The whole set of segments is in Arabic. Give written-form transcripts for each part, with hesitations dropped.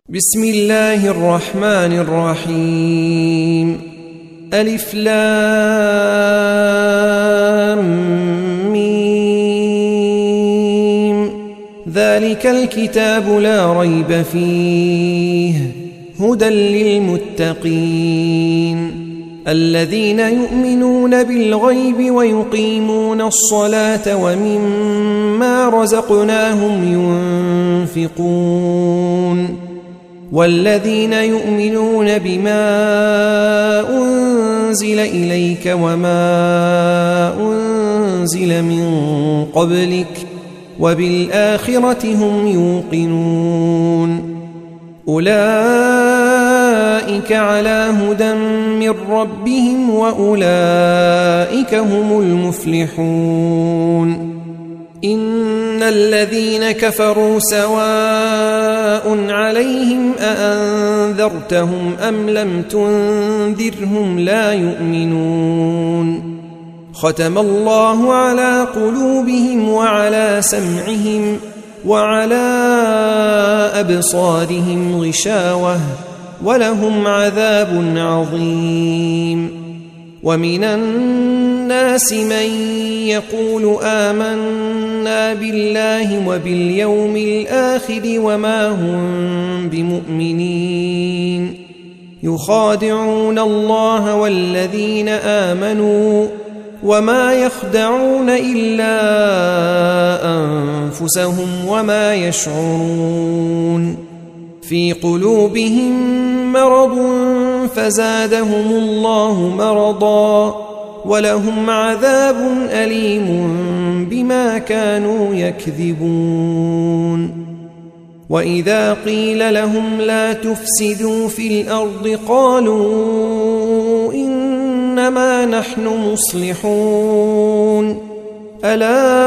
بسم الله الرحمن الرحيم. ألف لام ميم. ذلك الكتاب لا ريب فيه هدى للمتقين الذين يؤمنون بالغيب ويقيمون الصلاة ومما رزقناهم ينفقون والذين يؤمنون بما أنزل إليك وما أنزل من قبلك وبالآخرة هم يوقنون أولئك على هدى من ربهم وأولئك هم المفلحون. إن الذين كفروا سواء عليهم أأنذرتهم أم لم تنذرهم لا يؤمنون. ختم الله على قلوبهم وعلى سمعهم وعلى أبصارهم غشاوة ولهم عذاب عظيم. ومن الناس من يقول آمنا بالله وباليوم الآخر وما هم بمؤمنين يخادعون الله والذين آمنوا وما يخدعون إلا أنفسهم وما يشعرون. في قلوبهم مرض فزادهم الله مرضا ولهم عذاب أليم بما كانوا يكذبون. وإذا قيل لهم لا تفسدوا في الأرض قالوا إنما نحن مصلحون ألا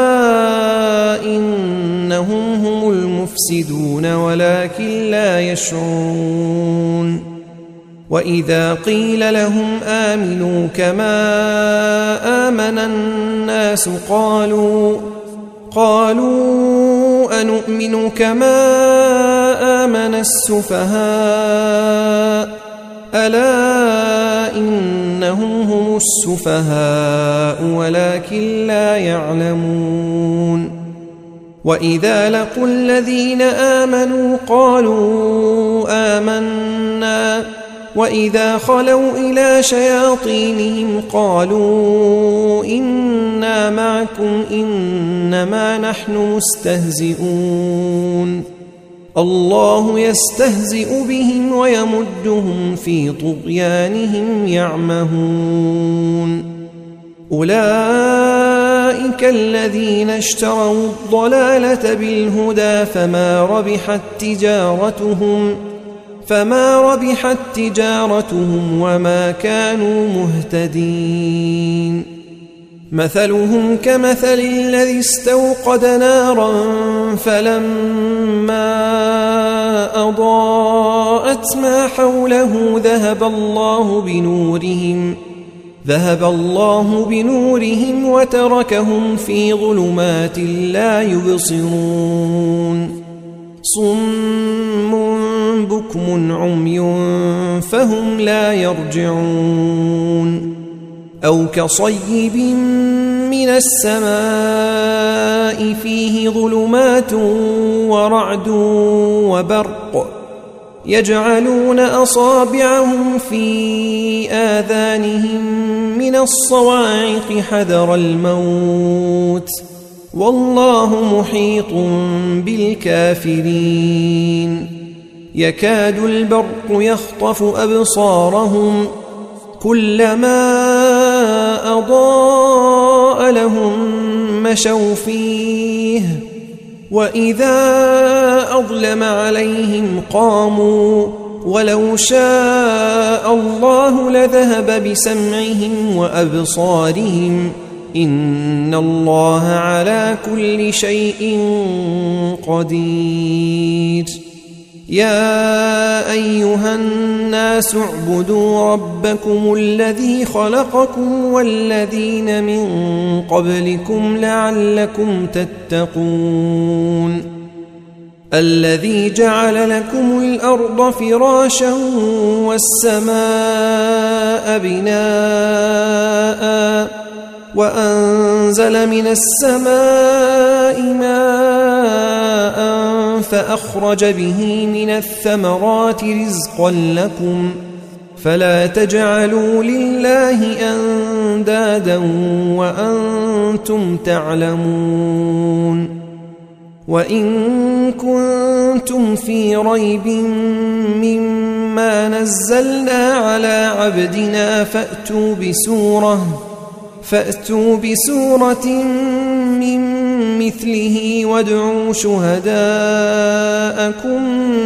إنهم هم المفسدون ولكن لا يشعرون. وإذا قيل لهم آمنوا كما آمن الناس قالوا أنؤمن كما آمن السفهاء ألا إنهم هم السفهاء ولكن لا يعلمون. وإذا لقوا الذين آمنوا قالوا آمنا وإذا خلوا إلى شياطينهم قالوا إنا معكم إنما نحن مستهزئون. الله يستهزئ بهم ويمدهم في طغيانهم يعمهون. أولئك الذين اشتروا الضلالة بالهدى فما ربحت تجارتهم وما كانوا مهتدين. مثلهم كمثل الذي استوقد نارا فلما أضاءت ما حوله ذهب الله بنورهم وتركهم في ظلمات لا يبصرون. صم بكم عمي فهم لا يرجعون. أو كصيب من السماء فيه ظلمات ورعد وبرق يجعلون أصابعهم في آذانهم من الصواعق حذر الموت والله محيط بالكافرين. يكاد البرق يخطف أبصارهم كلما أضاء لهم مشوا فيه وإذا أظلم عليهم قاموا ولو شاء الله لذهب بسمعهم وأبصارهم إن الله على كل شيء قدير. يا أيها الناس اعبدوا ربكم الذي خلقكم والذين من قبلكم لعلكم تتقون. الذي جعل لكم الأرض فراشا والسماء بناء وأنزل من السماء ماء فأخرج به من الثمرات رزقا لكم فلا تجعلوا لله أندادا وأنتم تعلمون وإن كنتم في ريب مما نزلنا على عبدنا فأتوا بسورة من مثله وادعوا شهداءكم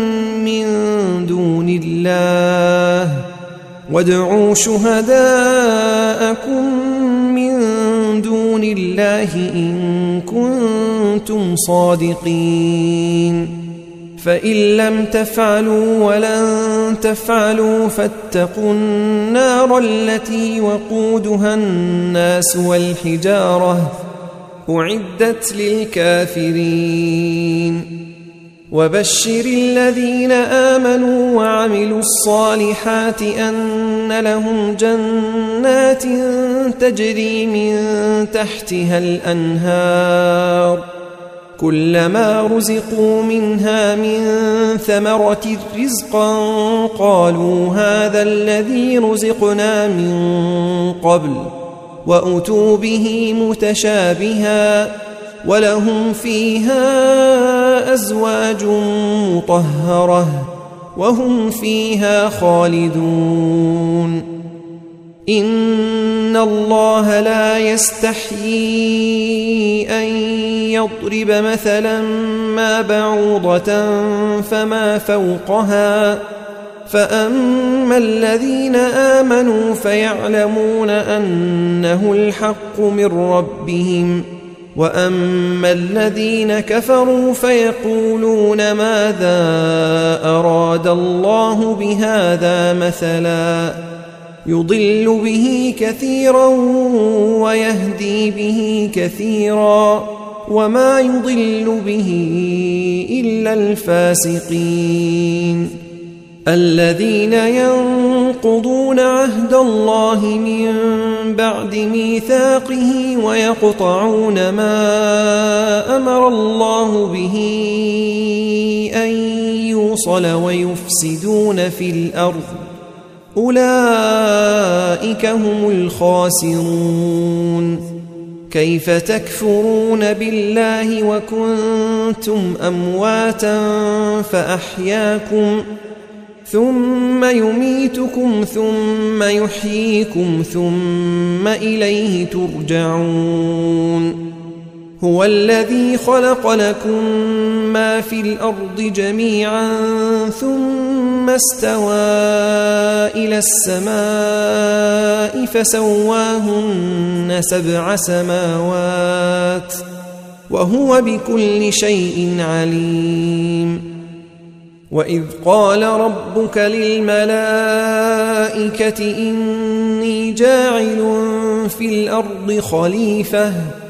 من دون الله إن كنتم صادقين فإن لم تفعلوا ولن تفعلوا فاتقوا النار التي وقودها الناس والحجارة أعدت للكافرين وبشر الذين آمنوا وعملوا الصالحات أن لهم جنات تجري من تحتها الأنهار كلما رزقوا منها من ثمرة رزقا قالوا هذا الذي رزقنا من قبل وأتوا به متشابها ولهم فيها أزواج مطهرة وهم فيها خالدون إن الله لا يستحيي أن يضرب مثلا ما بعوضة فما فوقها فأما الذين آمنوا فيعلمون أنه الحق من ربهم وأما الذين كفروا فيقولون ماذا أراد الله بهذا مثلا يضل به كثيرا ويهدي به كثيرا وما يضل به إلا الفاسقين الذين ينقضون عهد الله من بعد ميثاقه ويقطعون ما أمر الله به أن يوصل ويفسدون في الأرض أولئك هم الخاسرون كيف تكفرون بالله وكنتم أمواتا فأحياكم ثم يميتكم ثم يحييكم ثم إليه ترجعون هو الذي خلق لكم ما في الأرض جميعا ثم استوى إلى السماء فسواهن 7 سماوات وهو بكل شيء عليم وإذ قال ربك للملائكة إني جاعل في الأرض خليفة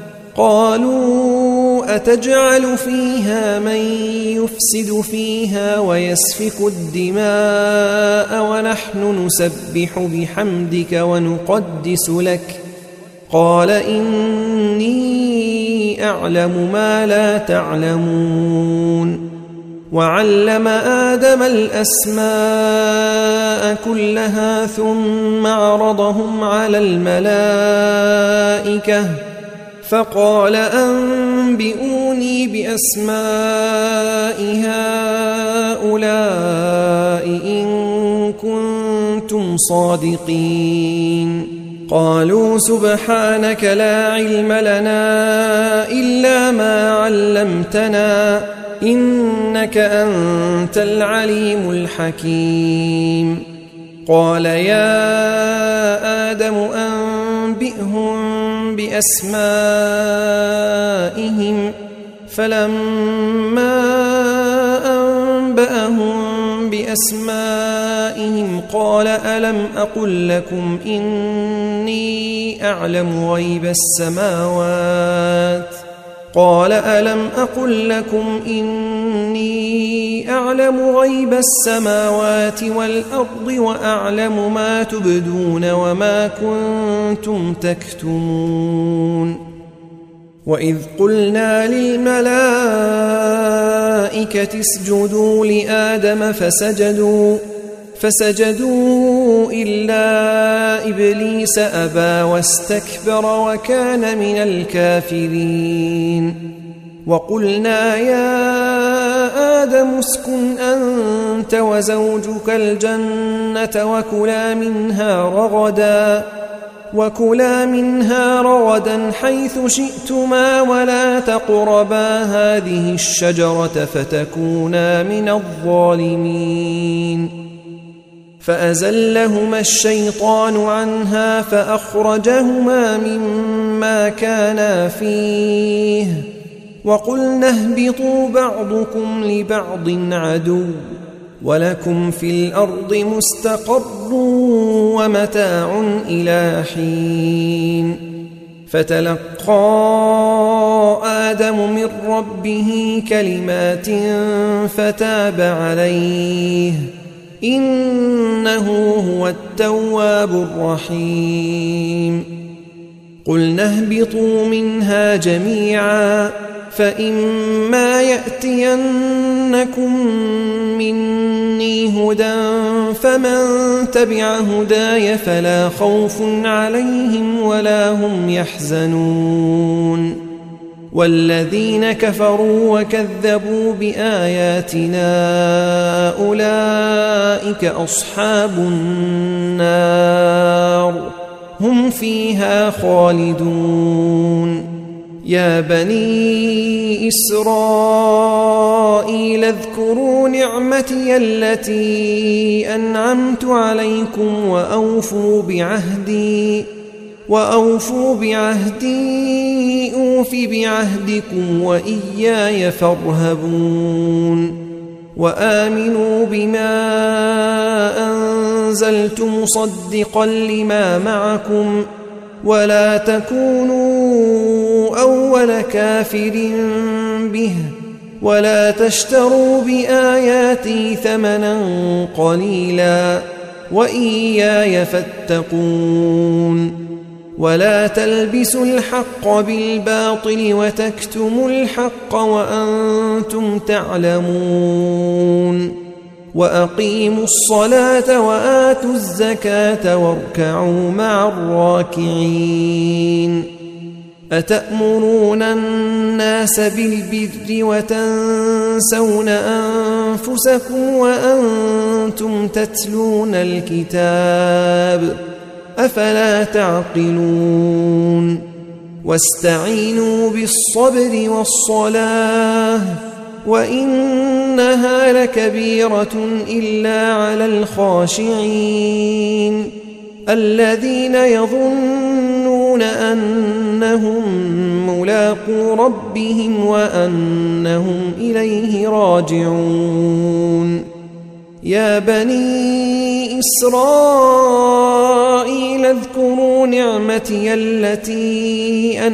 قالوا أتجعل فيها من يفسد فيها ويسفك الدماء ونحن نسبح بحمدك ونقدس لك قال إني أعلم ما لا تعلمون وعلم آدم الأسماء كلها ثم عرضهم على الملائكة فقال أنبئوني بأسماء هؤلاء إن كنتم صادقين قالوا سبحانك لا علم لنا إلا ما علمتنا إنك أنت العليم الحكيم قال يا آدم أنبئهم بأسمائهم فلما أنبأهم بأسمائهم قال ألم أقل لكم إني أعلم غيب السماوات قال ألم أقل لكم إني أعلم غيب السماوات والأرض وأعلم ما تبدون وما كنتم تكتمون وإذ قلنا للملائكة اسجدوا لآدم فسجدوا إلا إبليس أبى واستكبر وكان من الكافرين وقلنا يا آدم اسكن أنت وزوجك الجنة وكلا منها رغدا حيث شئتما ولا تقربا هذه الشجرة فتكونا من الظالمين فأزلهما الشيطان عنها فأخرجهما مما كانا فيه وقلنا اهبطوا بعضكم لبعض عدو ولكم في الأرض مستقر ومتاع إلى حين فتلقى آدم من ربه كلمات فتاب عليه إنه هو التواب الرحيم قلنا اهبطوا منها جميعا فإما يأتينكم مني هدى فمن تبع هداي فلا خوف عليهم ولا هم يحزنون والذين كفروا وكذبوا بآياتنا أولئك أصحاب النار هم فيها خالدون يا بني إسرائيل اذكروا نعمتي التي أنعمت عليكم وأوفوا بعهدي أوف بعهدكم وإياي فارهبون وآمنوا بما أنزلت مصدقا لما معكم ولا تكونوا أول كافر به ولا تشتروا بآياتي ثمنا قليلا وإياي فاتقون ولا تلبسوا الحق بالباطل وتكتموا الحق وأنتم تعلمون وأقيموا الصلاة وآتوا الزكاة واركعوا مع الراكعين أتأمرون الناس بالبر وتنسون أنفسكم وأنتم تتلون الكتاب أفلا تعقلون واستعينوا بالصبر والصلاة وإنها لكبيرة إلا على الخاشعين الذين يظنون أنهم ملاقو ربهم وأنهم إليه راجعون يا بني إسرائيل اذكروا نعمتي التي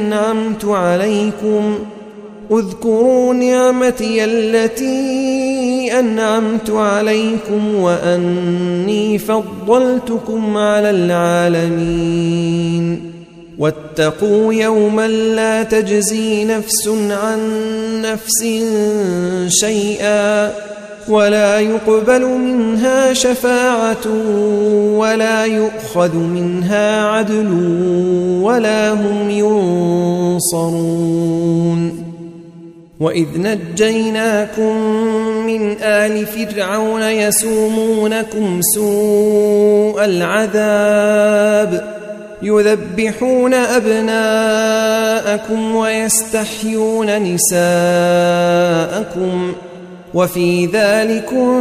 أنعمت عليكم وأني فضلتكم على العالمين واتقوا يوما لا تجزي نفس عن نفس شيئا ولا يقبل منها شفاعة ولا يؤخذ منها عدل ولا هم ينصرون وإذ نجيناكم من آل فرعون يسومونكم سوء العذاب يذبحون أبناءكم ويستحيون نساءكم وفي ذلكم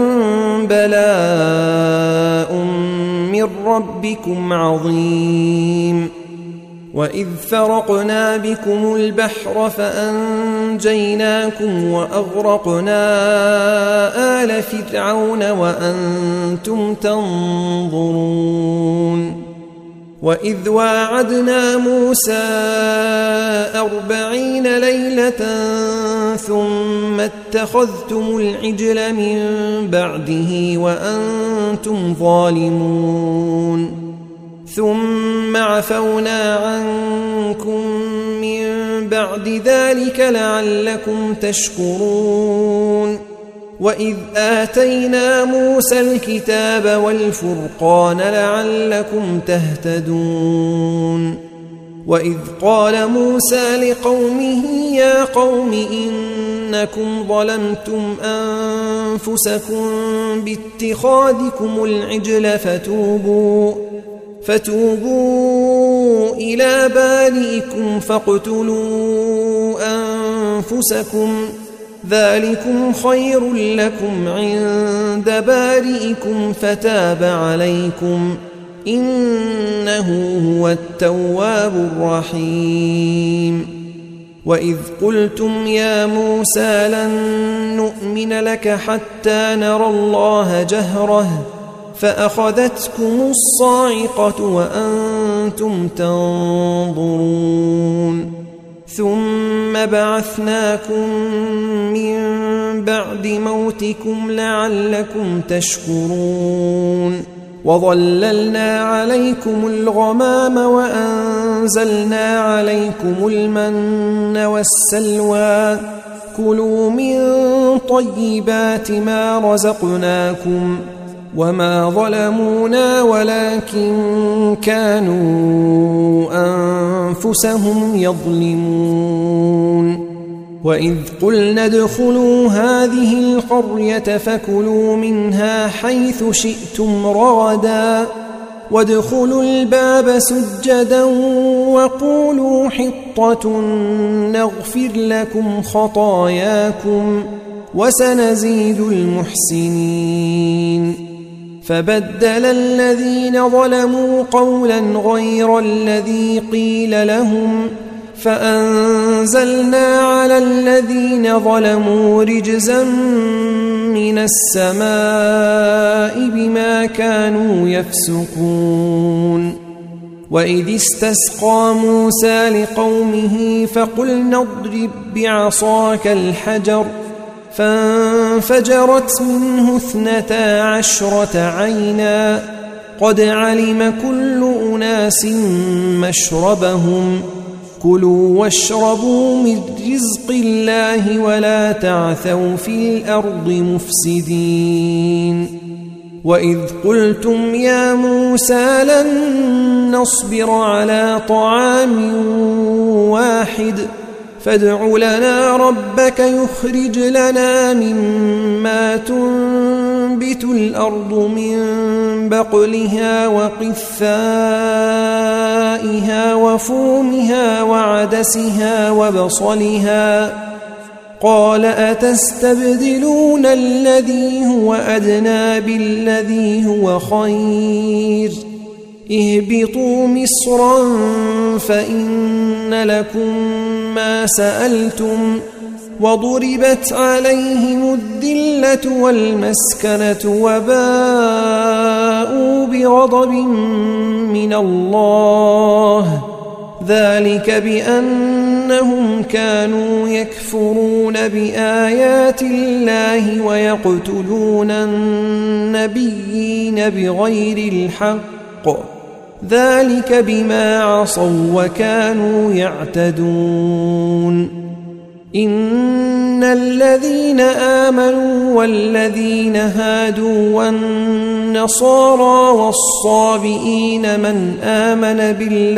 بلاء من ربكم عظيم وإذ فرقنا بكم البحر فأنجيناكم وأغرقنا آل فرعون وأنتم تنظرون وإذ واعدنا موسى 40 ليلة ثم اتخذتم العجل من بعده وأنتم ظالمون ثم عفونا عنكم من بعد ذلك لعلكم تشكرون وإذ آتينا موسى الكتاب والفرقان لعلكم تهتدون وإذ قال موسى لقومه يا قوم إنكم ظلمتم أنفسكم باتخاذكم العجل فتوبوا إلى بارئكم فاقتلوا أنفسكم ذلكم خير لكم عند بارئكم فتاب عليكم إنه هو التواب الرحيم وإذ قلتم يا موسى لن نؤمن لك حتى نرى الله جهرة فأخذتكم الصاعقة وأنتم تنظرون ثم بعثناكم من بعد موتكم لعلكم تشكرون وظللنا عليكم الغمام وأنزلنا عليكم المن والسلوى كلوا من طيبات ما رزقناكم وما ظلمونا ولكن كانوا أنفسهم يظلمون وإذ قلنا ادخلوا هذه القرية فكلوا منها حيث شئتم رغدا وادخلوا الباب سجدا وقولوا حطة نغفر لكم خطاياكم وسنزيد المحسنين فبدل الذين ظلموا قولا غير الذي قيل لهم فأنزلنا على الذين ظلموا رجزا من السماء بما كانوا يفسقون وإذ استسقى موسى لقومه فقلنا اضرب بعصاك الحجر فانفجرت منه 12 عينا قد علم كل أناس مشربهم كلوا واشربوا من رزق الله ولا تعثوا في الأرض مفسدين وإذ قلتم يا موسى لن نصبر على طعام واحد فادع لنا ربك يخرج لنا مما تنبت الأرض من بقلها وقثائها وفومها وعدسها وبصلها قال أتستبدلون الذي هو أدنى بالذي هو خير اهبطوا مصرا فإن لكم ما سألتم وضربت عليهم الذلة والمسكنة وباءوا بغضب من الله ذلك بأنهم كانوا يكفرون بآيات الله ويقتلون النبيين بغير الحق ذلك بما عصوا وكانوا يعتدون إن الذين آمنوا والذين هادوا والنصارى والصابئين من آمن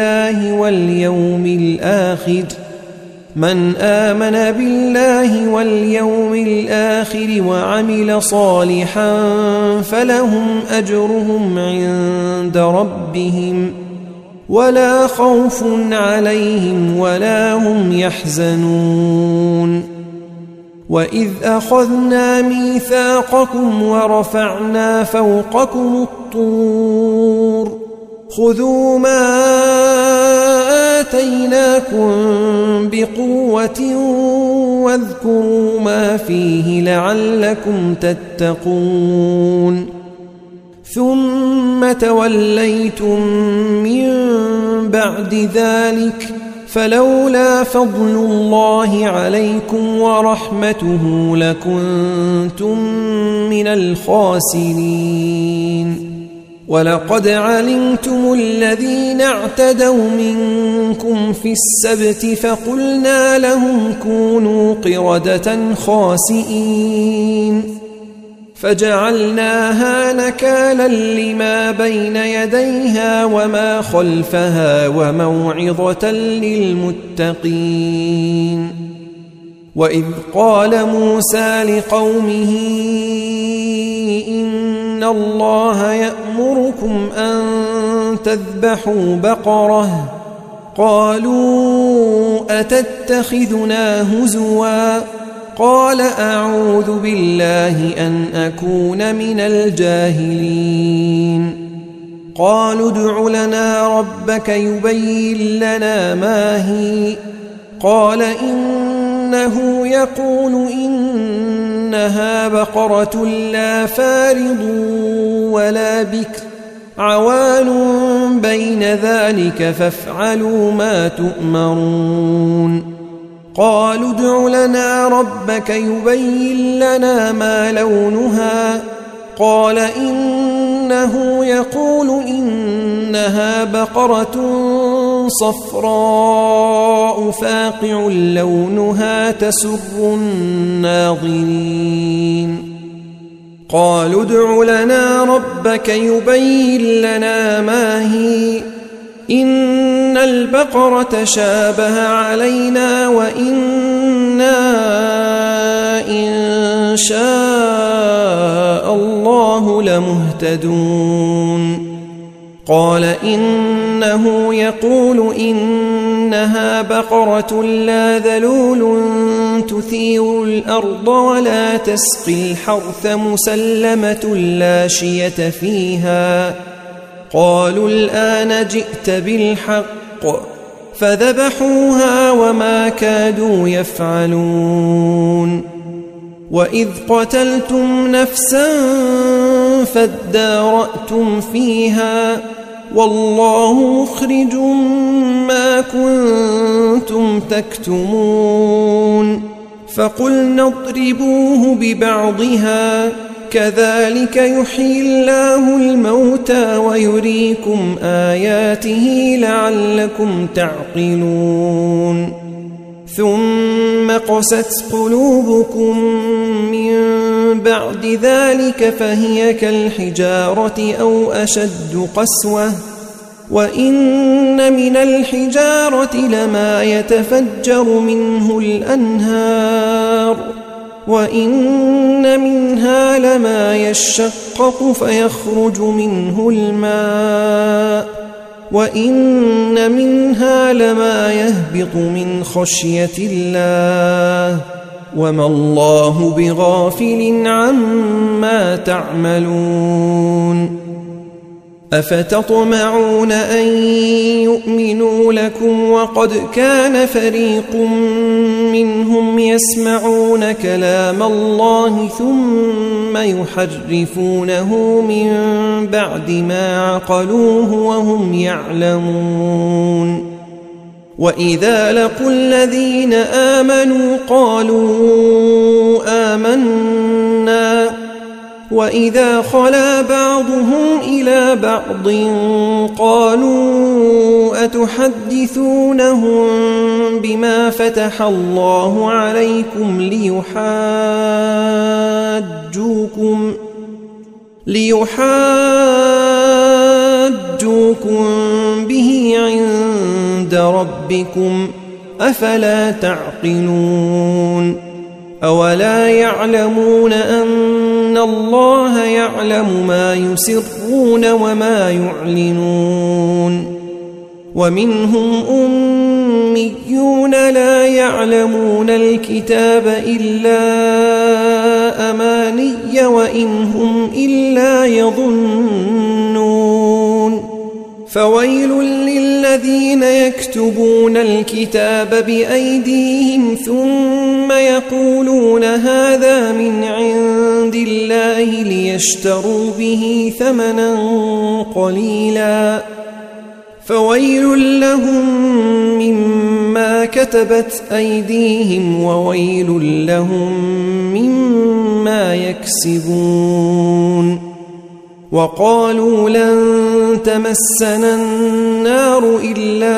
بالله واليوم الآخر وعمل صالحا فلهم أجرهم عند ربهم ولا خوف عليهم ولا هم يحزنون وإذ أخذنا ميثاقكم ورفعنا فوقكم الطور خذوا ما آتيناكم بقوة واذكروا ما فيه لعلكم تتقون ثم توليتم من بعد ذلك فلولا فضل الله عليكم ورحمته لكنتم من الخاسرين. ولقد علمتم الذين اعتدوا منكم في السبت فقلنا لهم كونوا قردة خاسئين فجعلناها نكالا لما بين يديها وما خلفها وموعظة للمتقين. وإذ قال موسى لقومه إن الله يأمركم أن تذبحوا بقرة قالوا أتتخذنا هزوا قال أعوذ بالله أن أكون من الجاهلين. قالوا ادع لنا ربك يبين لنا ما هي قال إنه يقول إنها بقرة لا فارض ولا بكر عوان بين ذلك فافعلوا ما تؤمرون. قالوا ادع لنا ربك يبين لنا ما لونها قال إنه يقول إنها بقرة صفراء فاقع لونها تسر الناظرين. قالوا ادع لنا ربك يبين لنا ما هي إن البقرة شابه علينا وإنا إن شاء الله لمهتدون. قال إنه يقول إنها بقرة لا ذلول تثير الأرض ولا تسقي الحرث مسلمة لا شية فيها. قالوا الآن جئت بالحق فذبحوها وما كادوا يفعلون. وإذ قتلتم نفسا فادارأتم فيها والله مخرج ما كنتم تكتمون. فقلنا اضربوه ببعضها كذلك يحيي الله الموتى ويريكم آياته لعلكم تعقلون. ثم قست قلوبكم من بعد ذلك فهي كالحجارة أو أشد قسوة وإن من الحجارة لما يتفجر منه الأنهار وإن منها لما يشقق فيخرج منه الماء وإن منها لما يهبط من خشية الله وما الله بغافل عما تعملون. أفتطمعون أن يؤمنوا لكم وقد كان فريق منهم يسمعون كلام الله ثم يحرفونه من بعد ما عقلوه وهم يعلمون. وإذا لقوا الذين آمنوا قالوا آمنا وإذا خلا بعضهم إلى بعض قالوا أتحدثونهم بما فتح الله عليكم ليحاجوكم به عند ربكم أفلا تعقلون. أولا يعلمون أن الله يعلم ما يسرون وما يعلنون. ومنهم أميون لا يعلمون الكتاب إلا أماني وإن هم إلا يظنون. فويل للذين يكتبون الكتاب بأيديهم ثم يقولون هذا من عند الله ليشتروا به ثمنا قليلا فويل لهم مما كتبت أيديهم وويل لهم مما يكسبون وقالوا لن تمسنا النار إلا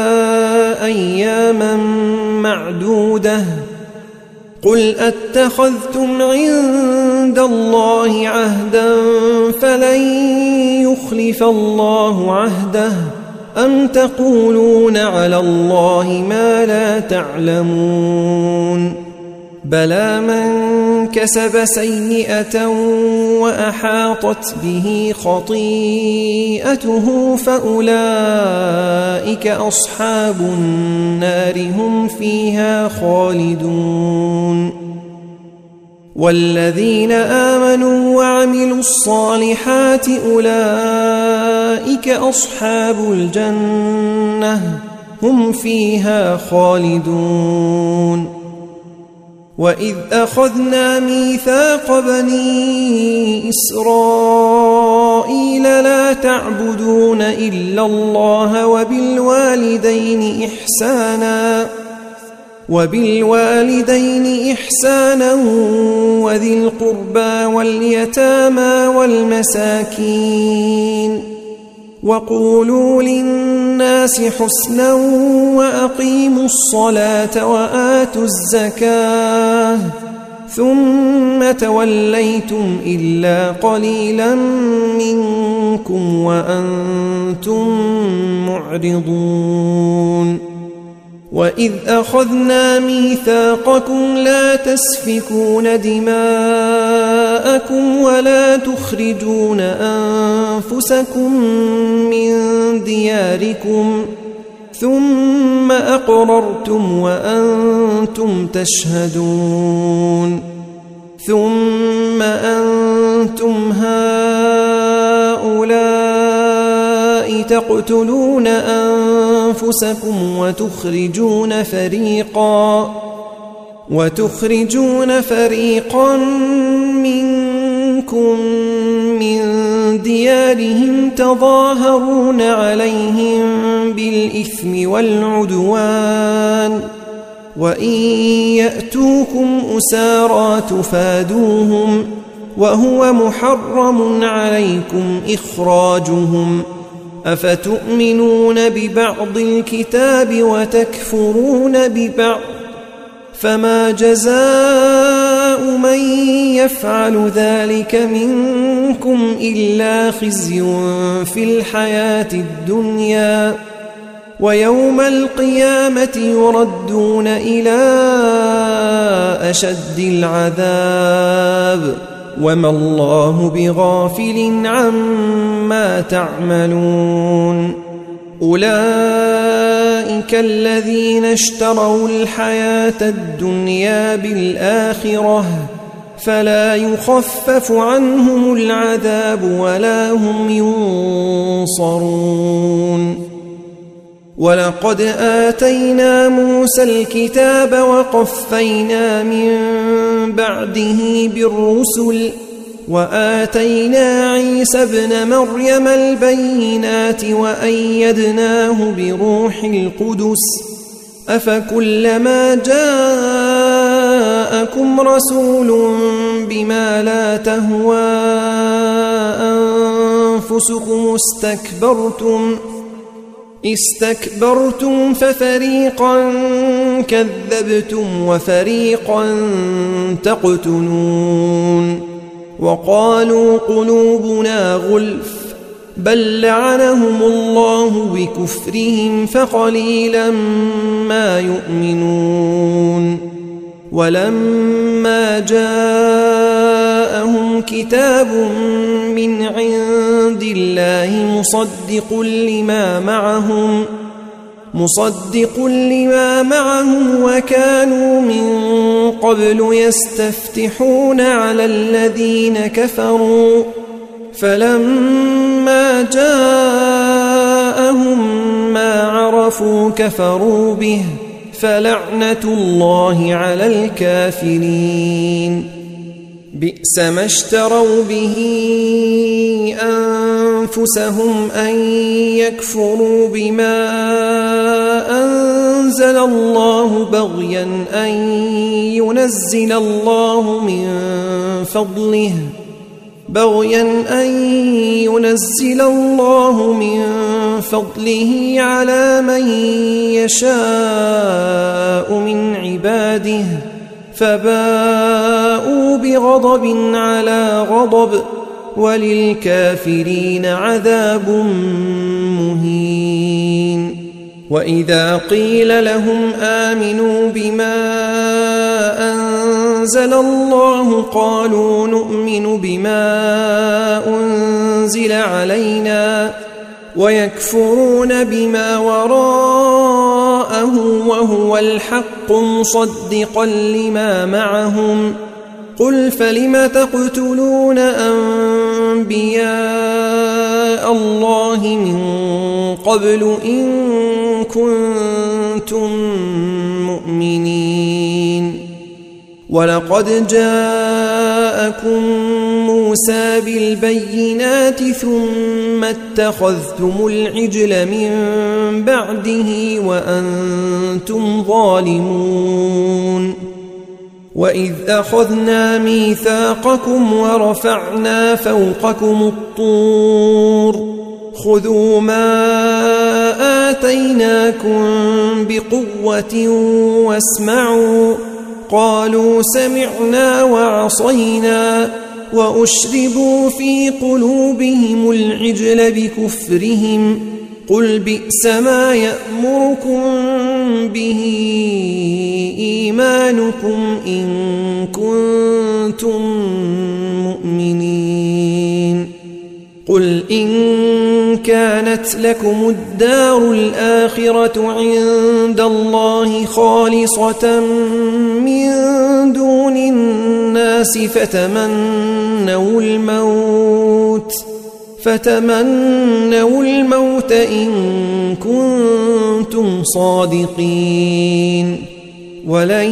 أياما معدودة قل أتخذتم عند الله عهدا فلن يخلف الله عهده أم تقولون على الله ما لا تعلمون بلى من كسب سيئة وأحاطت به خطيئته فأولئك أصحاب النار هم فيها خالدون والذين آمنوا وعملوا الصالحات أولئك أصحاب الجنة هم فيها خالدون وإذ أخذنا ميثاق بني إسرائيل لا تعبدون إلا الله وبالوالدين إحسانا وذي القربى واليتامى والمساكين وقولوا للناس حسنا وأقيموا الصلاة وآتوا الزكاة ثم توليتم إلا قليلا منكم وأنتم معرضون وإذ أخذنا ميثاقكم لا تسفكون دماءكم ولا تخرجون أنفسكم من دياركم ثم أقررتم وأنتم تشهدون ثم أنتم هؤلاء تقتلون أنفسكم وتخرجون فريقا منكم من ديارهم تظاهرون عليهم بالإثم والعدوان وإن يأتوكم أسارى تفادوهم وهو محرم عليكم إخراجهم أفتؤمنون ببعض الكتاب وتكفرون ببعض فما جزاء من يفعل ذلك منكم إلا خزي في الحياة الدنيا ويوم القيامة يردون إلى أشد العذاب وما الله بغافل عما تعملون أولئك الذين اشتروا الحياة الدنيا بالآخرة فلا يخفف عنهم العذاب ولا هم ينصرون ولقد آتينا موسى الكتاب وقفينا من بعده بالرسل وآتينا عيسى ابن مريم البينات وأيدناه بروح القدس أفكلما جاءكم رسول بما لا تهوى أنفسكم استكبرتم ففريقا كذبتم وفريقا تقتلون وقالوا قلوبنا غلف بل لعنهم الله بكفرهم فقليلا ما يؤمنون ولما جاءهم كتاب من عند الله مصدق لما معهم وكانوا من قبل يستفتحون على الذين كفروا فلما جاءهم عرفوا كفروا به فلعنة الله على الكافرين بئس ما اشتروا به أنفسهم أن يكفروا بما أنزل الله بغيا أن ينزل الله من فضله على من يشاء من عباده فباءوا بغضب على غضب وللكافرين عذاب مهين وإذا قيل لهم آمنوا بما أنزل الله قالوا نؤمن بما أنزل علينا ويكفرون بما وراءه وهو الحق مصدقا لما معهم قل فلم تقتلون أنبياء الله من قبل إن كنتم مؤمنين ولقد جاءكم موسى بالبينات ثم اتخذتم العجل من بعده وأنتم ظالمون وإذ أخذنا ميثاقكم ورفعنا فوقكم الطور خذوا ما آتيناكم بقوة واسمعوا قالوا سمعنا وعصينا وأشربوا في قلوبهم العجل بكفرهم قل بئس ما يأمركم به إيمانكم إن كنتم مؤمنين قل إن كانت لكم الدار الآخرة عند الله خالصة من دون الناس فتمنوا الموت إن كنتم صادقين ولن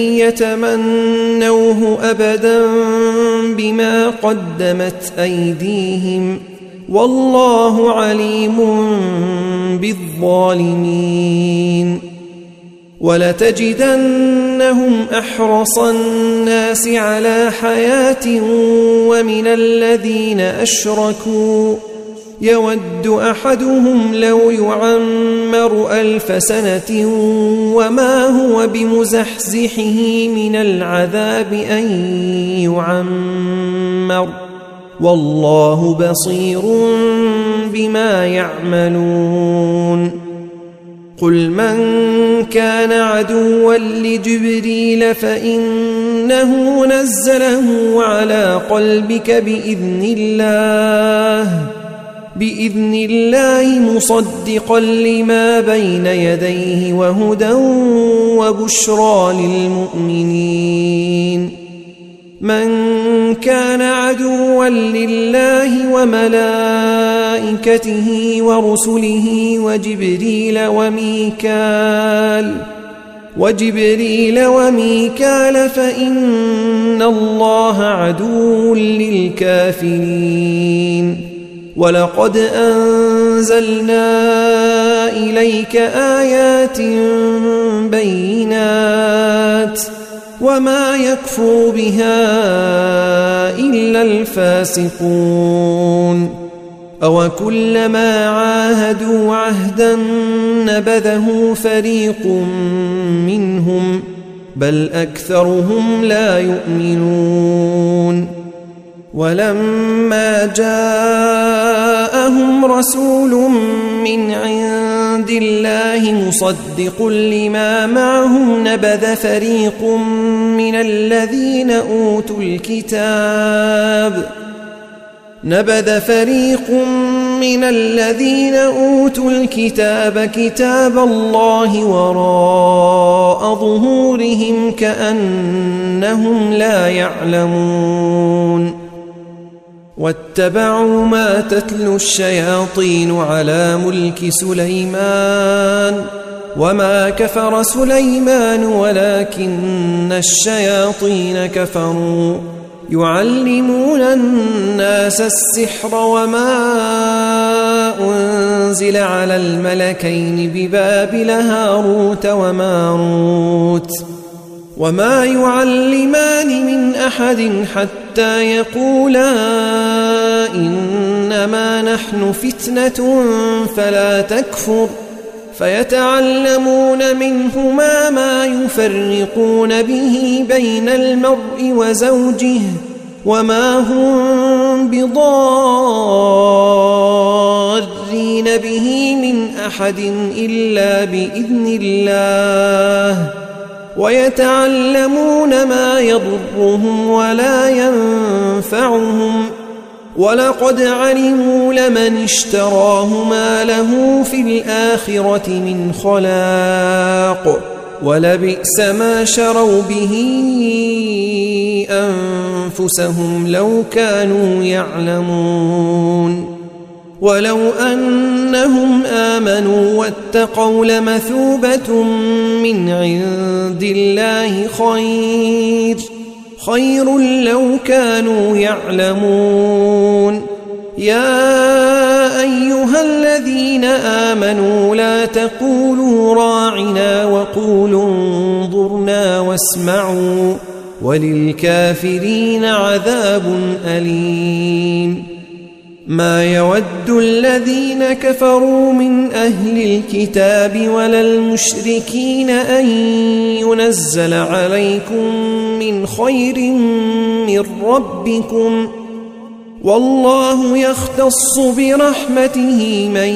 يتمنوه أبدا بما قدمت أيديهم والله عليم بالظالمين ولتجدنهم أحرص الناس على حياة ومن الذين أشركوا يود أحدهم لو يعمر 1000 سنة وما هو بمزحزحه من العذاب أن يعمر والله بصير بما يعملون قل من كان عدوا لجبريل فإنه نزله على قلبك بإذن الله مصدقا لما بين يديه وهدى وبشرى للمؤمنين من كان عدوا لله وملائكته ورسله وجبريل وميكال فإن الله عدو للكافرين ولقد أنزلنا إليك آيات بينات وما يكفر بها إلا الفاسقون أوكلما عاهدوا عهدا نبذه فريق منهم بل أكثرهم لا يؤمنون ولما جاءهم رسول من عند الله مصدق لما معهم نبذ فريق من الذين أوتوا الكتاب كتاب الله وراء ظهورهم كأنهم لا يعلمون واتبعوا ما تتلو الشياطين على ملك سليمان وما كفر سليمان ولكن الشياطين كفروا يعلمون الناس السحر وما أنزل على الملكين ببابل هاروت وماروت وما يعلمان من أحد حتى يقولا إنما نحن فتنة فلا تكفر فيتعلمون منهما ما يفرقون به بين المرء وزوجه وما هم بضارين به من أحد إلا بإذن الله ويتعلمون ما يضرهم ولا ينفعهم ولقد علموا لمن اشتراه ما له في الآخرة من خلاق ولبئس ما شروا به أنفسهم لو كانوا يعلمون ولو أنهم آمنوا واتقوا لمثوبة من عند الله خير لو كانوا يعلمون يا أيها الذين آمنوا لا تقولوا راعنا وقولوا انظرنا واسمعوا وللكافرين عذاب أليم ما يود الذين كفروا من أهل الكتاب ولا المشركين أن ينزل عليكم من خير من ربكم والله يختص برحمته من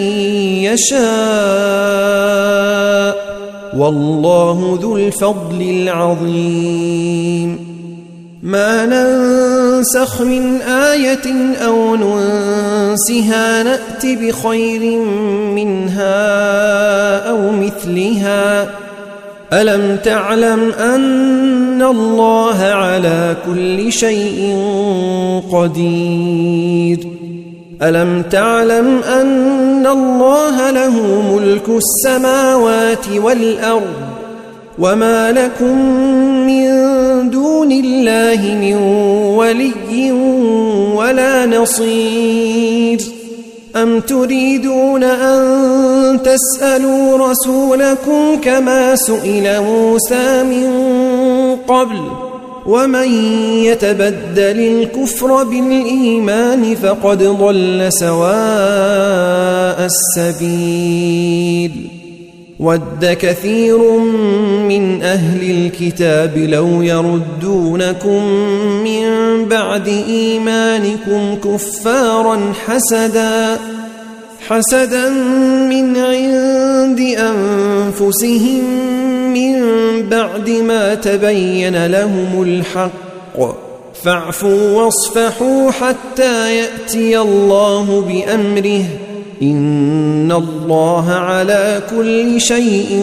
يشاء والله ذو الفضل العظيم ما ننسخ من آية أو ننسها نأت بخير منها أو مثلها ألم تعلم أن الله على كل شيء قدير ألم تعلم أن الله له ملك السماوات والأرض وما لكم من دون الله من ولي ولا نصير أم تريدون أن تسألوا رسولكم كما سئل موسى من قبل ومن يتبدل الكفر بالإيمان فقد ضل سواء السبيل ود كثير من أهل الكتاب لو يردونكم من بعد إيمانكم كفارا حسدا من عند أنفسهم من بعد ما تبين لهم الحق فاعفوا واصفحوا حتى يأتي الله بأمره إن الله على كل شيء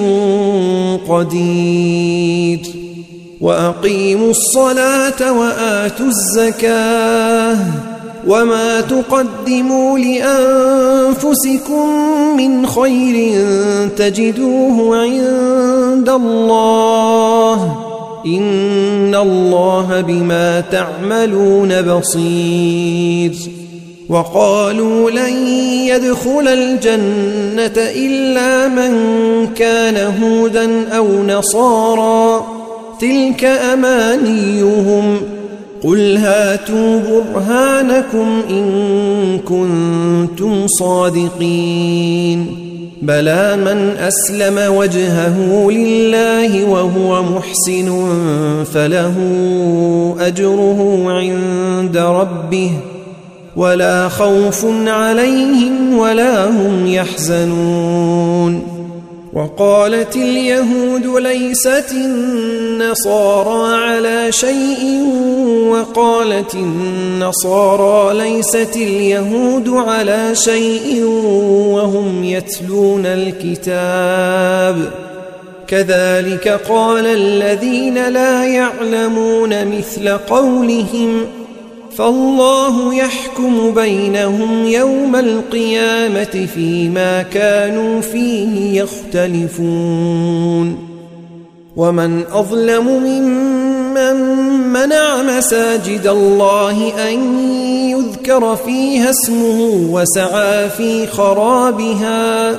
قدير وأقيموا الصلاة وآتوا الزكاة وما تقدموا لأنفسكم من خير تجدوه عند الله إن الله بما تعملون بصير وقالوا لن يدخل الجنة إلا من كان هودا أو نصارى تلك أمانيهم قل هاتوا برهانكم إن كنتم صادقين بلى من أسلم وجهه لله وهو محسن فله أجره عند ربه ولا خوف عليهم ولا هم يحزنون وقالت اليهود ليست النصارى على شيء وقالت النصارى ليست اليهود على شيء وهم يتلون الكتاب كذلك قال الذين لا يعلمون مثل قولهم فالله يحكم بينهم يوم القيامة فيما كانوا فيه يختلفون ومن أظلم ممن منع مساجد الله أن يذكر فيها اسمه وسعى في خرابها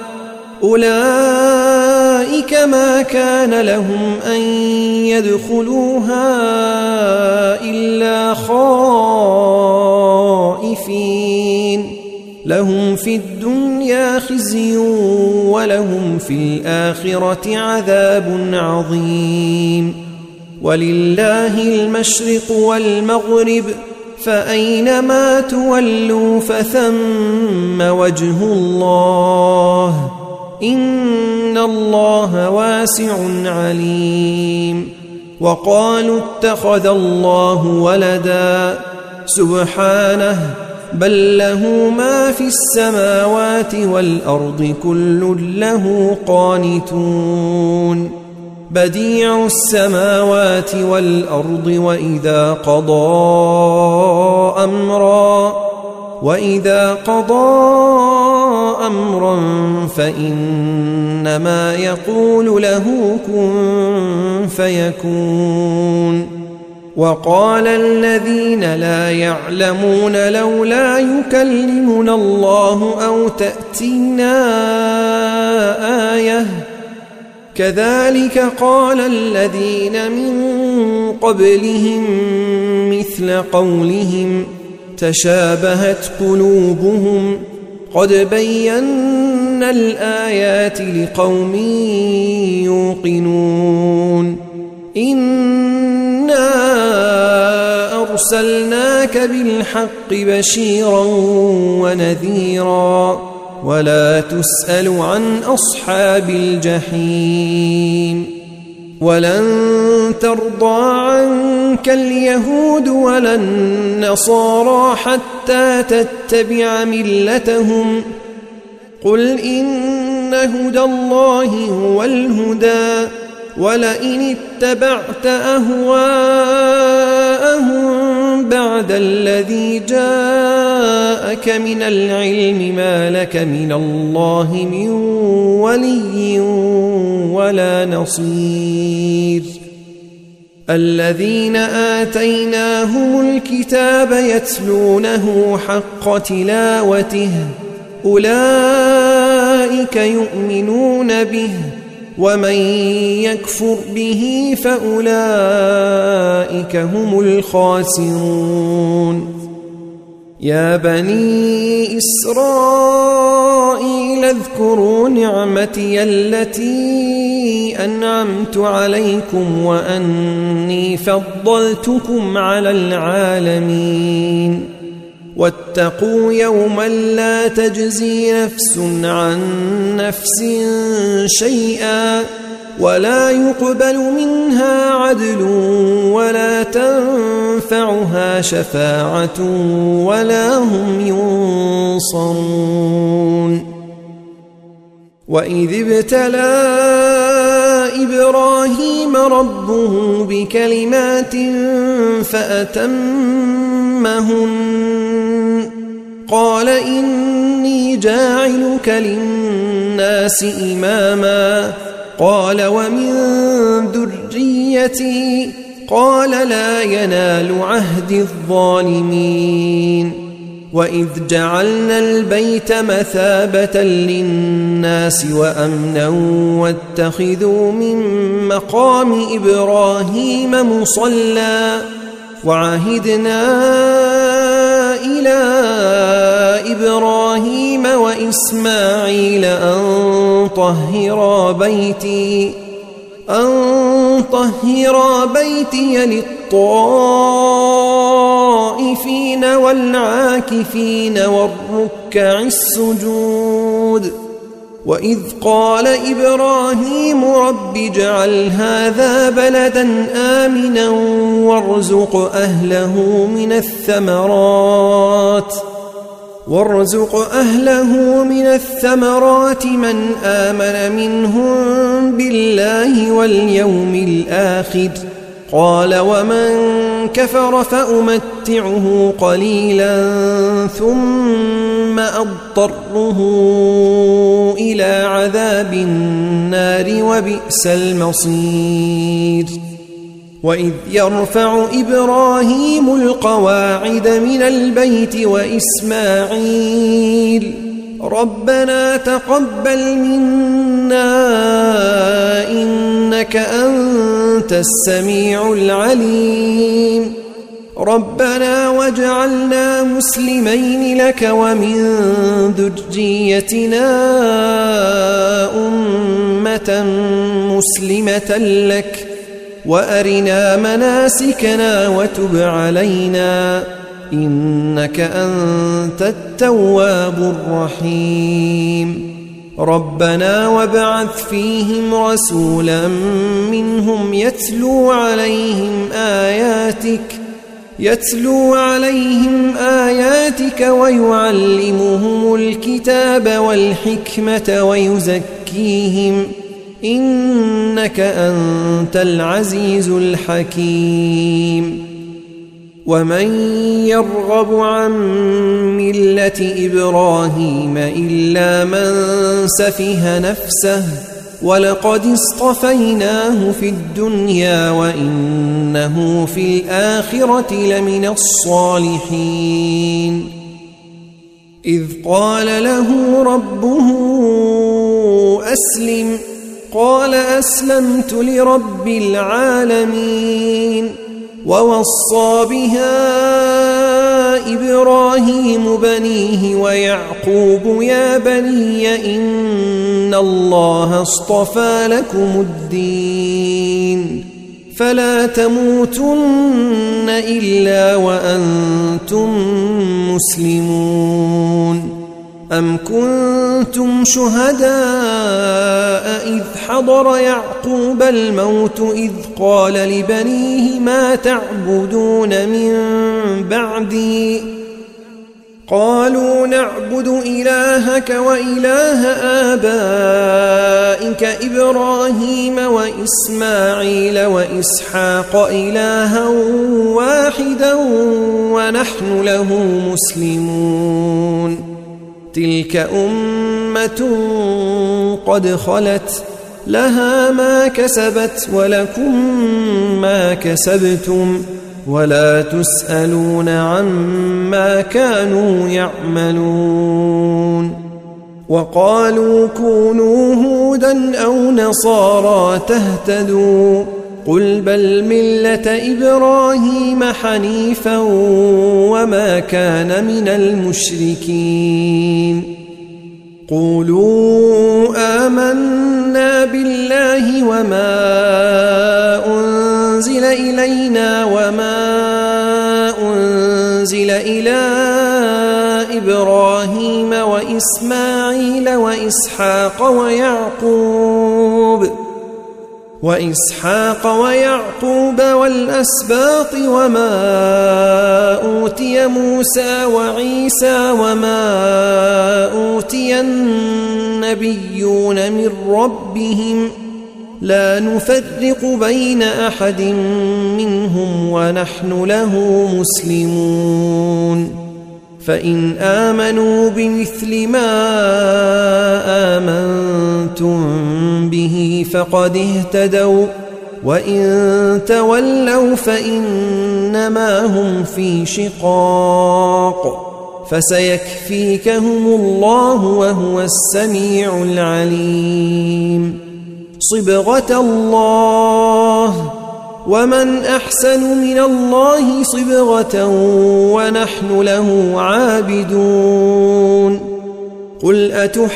أولئك ما كان لهم أن يدخلوها إلا خائفين لهم في الدنيا خزي ولهم في الآخرة عذاب عظيم ولله المشرق والمغرب فأينما تولوا فثم وجه الله إن الله واسع عليم وقالوا اتخذ الله ولدا سبحانه بل له ما في السماوات والأرض كل له قانتون بديع السماوات والأرض وإذا قضى أمرا فإنما يقول له كن فيكون وقال الذين لا يعلمون لولا يكلمنا الله أو تأتينا آية كذلك قال الذين من قبلهم مثل قولهم تشابهت قلوبهم قد بينا الآيات لقوم يوقنون إنا أرسلناك بالحق بشيرا ونذيرا ولا تسأل عن أصحاب الجحيم ولن ترضى عنك اليهود ولا النصارى حتى تتبع ملتهم قل إن هدى الله هو الهدى ولئن اتبعت أهواءهم بعد الذي جاءك من العلم ما لك من الله من ولي ولا نصير الذين آتيناهم الكتاب يتلونه حق تلاوته أولئك يؤمنون به ومن يكفر به فأولئك هم الخاسرون يا بني إسرائيل اذكروا نعمتي التي أنعمت عليكم وأني فضلتكم على العالمين واتقوا يوما لا تجزي نفس عن نفس شيئا ولا يقبل منها عدل ولا تنفعها شفاعة ولا هم ينصرون وإذ ابتلى إبراهيم ربه بكلمات فأتمهن قال إني جاعلك للناس إماما قال ومن ذريتي قال لا ينال عهد الظالمين وإذ جعلنا البيت مثابة للناس وأمنا واتخذوا من مقام إبراهيم مصلى وعهدنا إلى إبراهيم وإسماعيل أن طهرا بيتي للطائفين والعاكفين والركع السجود وإذ قال إبراهيم رب اجعل هذا بلدا آمنا وارزق أهله من الثمرات من آمن منهم بالله واليوم الآخر قال ومن كفر فأمتعه قليلا ثم أضطره إلى عذاب النار وبئس المصير وإذ يرفع إبراهيم القواعد من البيت وإسماعيل ربنا تقبل منا إنك أنت السميع العليم ربنا واجعلنا مسلمين لك ومن ذريتنا أمة مسلمة لك وأرنا مناسكنا وتب علينا إنك أنت التواب الرحيم ربنا وابعث فيهم رسولا منهم يتلو عليهم آياتك ويعلمهم الكتاب والحكمة ويزكيهم إنك أنت العزيز الحكيم ومن يرغب عن ملة إبراهيم إلا من سفه نفسه ولقد اصطفيناه في الدنيا وإنه في الآخرة لمن الصالحين إذ قال له ربه أسلم قال أسلمت لرب العالمين ووصى بها إبراهيم بنيه ويعقوب يا بني إن الله اصطفى لكم الدين فلا تموتن إلا وأنتم مسلمون أم كنتم شهداء إذ حضر يعقوب الموت إذ قال لبنيه ما تعبدون من بعدي قالوا نعبد إلهك وإله آبائك إبراهيم وإسماعيل وإسحاق إلها واحدا ونحن له مسلمون تلك أمة قد خلت لها ما كسبت ولكم ما كسبتم ولا تسألون عما كانوا يعملون وقالوا كونوا هودا أو نصارى تهتدوا قل بل ملة إبراهيم حنيفا وما كان من المشركين قولوا آمنا بالله وما أنزل إلينا وما أنزل إلى إبراهيم وإسماعيل وإسحاق ويعقوب والأسباط وما أوتي موسى وعيسى وما أوتي النبيون من ربهم لا نفرق بين أحد منهم ونحن له مسلمون فإن آمنوا بمثل ما آمنتم به فقد اهتدوا وإن تولوا فإنما هم في شقاق فسيكفيكهم الله وهو السميع العليم صبغة الله ومن أحسن من الله صبغة ونحن له عابدون قل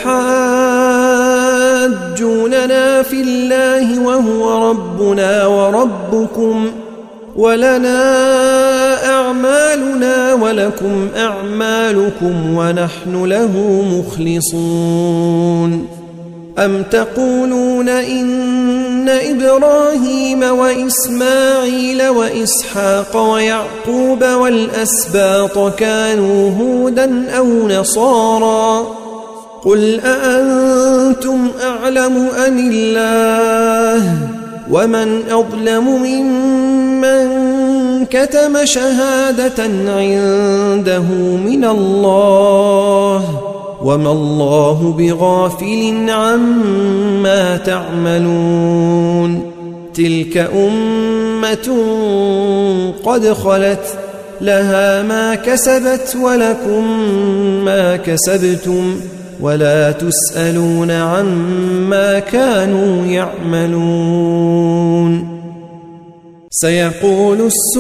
أتحاجوننا في الله وهو ربنا وربكم ولنا أعمالنا ولكم أعمالكم ونحن له مخلصون أم تقولون إن إبراهيم وإسماعيل وإسحاق ويعقوب والأسباط كانوا هودا أو نصارى قل أأنتم أعلم أم الله ومن أظلم ممن كتم شهادة عنده من الله وما الله بغافل عما تعملون تلك أمة قد خلت لها ما كسبت ولكم ما كسبتم ولا تسألون عما كانوا يعملون سيقول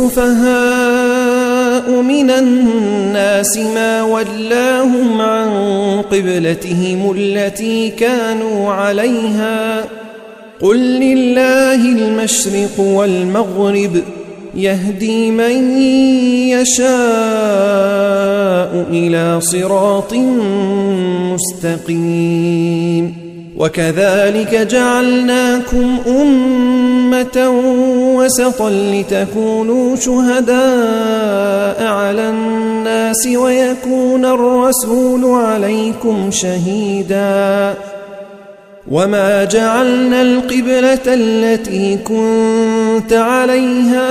السفهاء من الناس ما ولاهم عن قبلتهم التي كانوا عليها قل لله المشرق والمغرب يهدي من يشاء إلى صراط مستقيم وكذلك جعلناكم أمة وسطا لتكونوا شهداء على الناس ويكون الرسول عليكم شهيدا وما جعلنا القبلة التي كنت عليها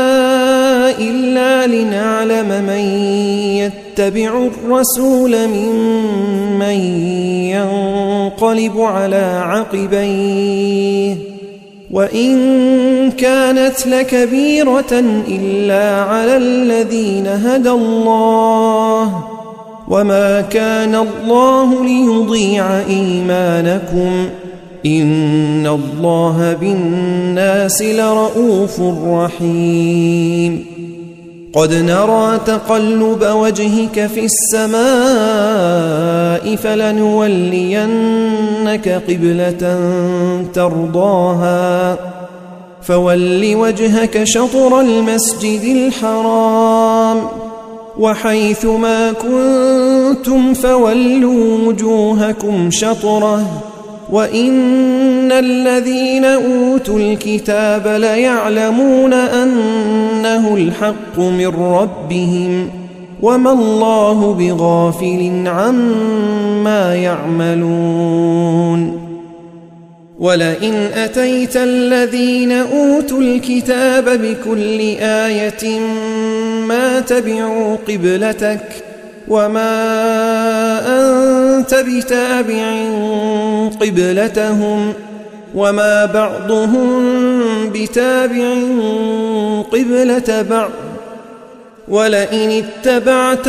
إلا لنعلم من يتبع الرسول ممن ينقلب على عقبيه وإن كانت لكبيرة إلا على الذين هدى الله وما كان الله ليضيع إيمانكم إن الله بالناس لرؤوف رحيم قد نرى تقلب وجهك في السماء فلنولينك قبلة ترضاها فول وجهك شطر المسجد الحرام وحيث ما كنتم فولوا وجوهكم شطره وإن الذين أوتوا الكتاب ليعلمون أنه الحق من ربهم وما الله بغافل عما يعملون ولئن أتيت الذين أوتوا الكتاب بكل آية ما تبعوا قبلتك وما أنت بتابع قبلتهم وما بعضهم بتابع قبلة بعض ولئن اتبعت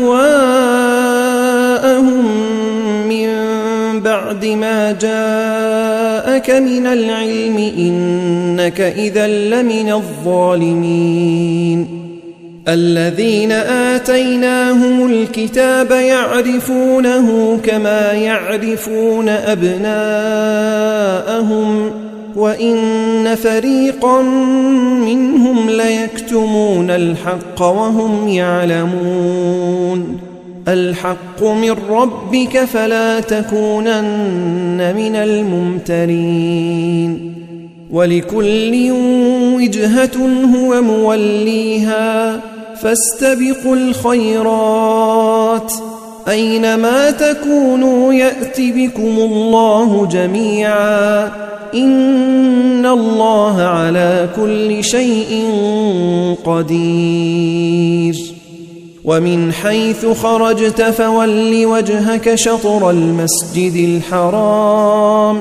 أهواءهم من بعد ما جاءك من العلم إنك إذا لمن الظالمين الذين آتيناهم الكتاب يعرفونه كما يعرفون أبناءهم وإن فريقا منهم ليكتمون الحق وهم يعلمون الحق من ربك فلا تكونن من الممترين ولكل وجهة هو موليها فاستبقوا الخيرات أينما تكونوا يأت بكم الله جميعا إن الله على كل شيء قدير ومن حيث خرجت فول وجهك شطر المسجد الحرام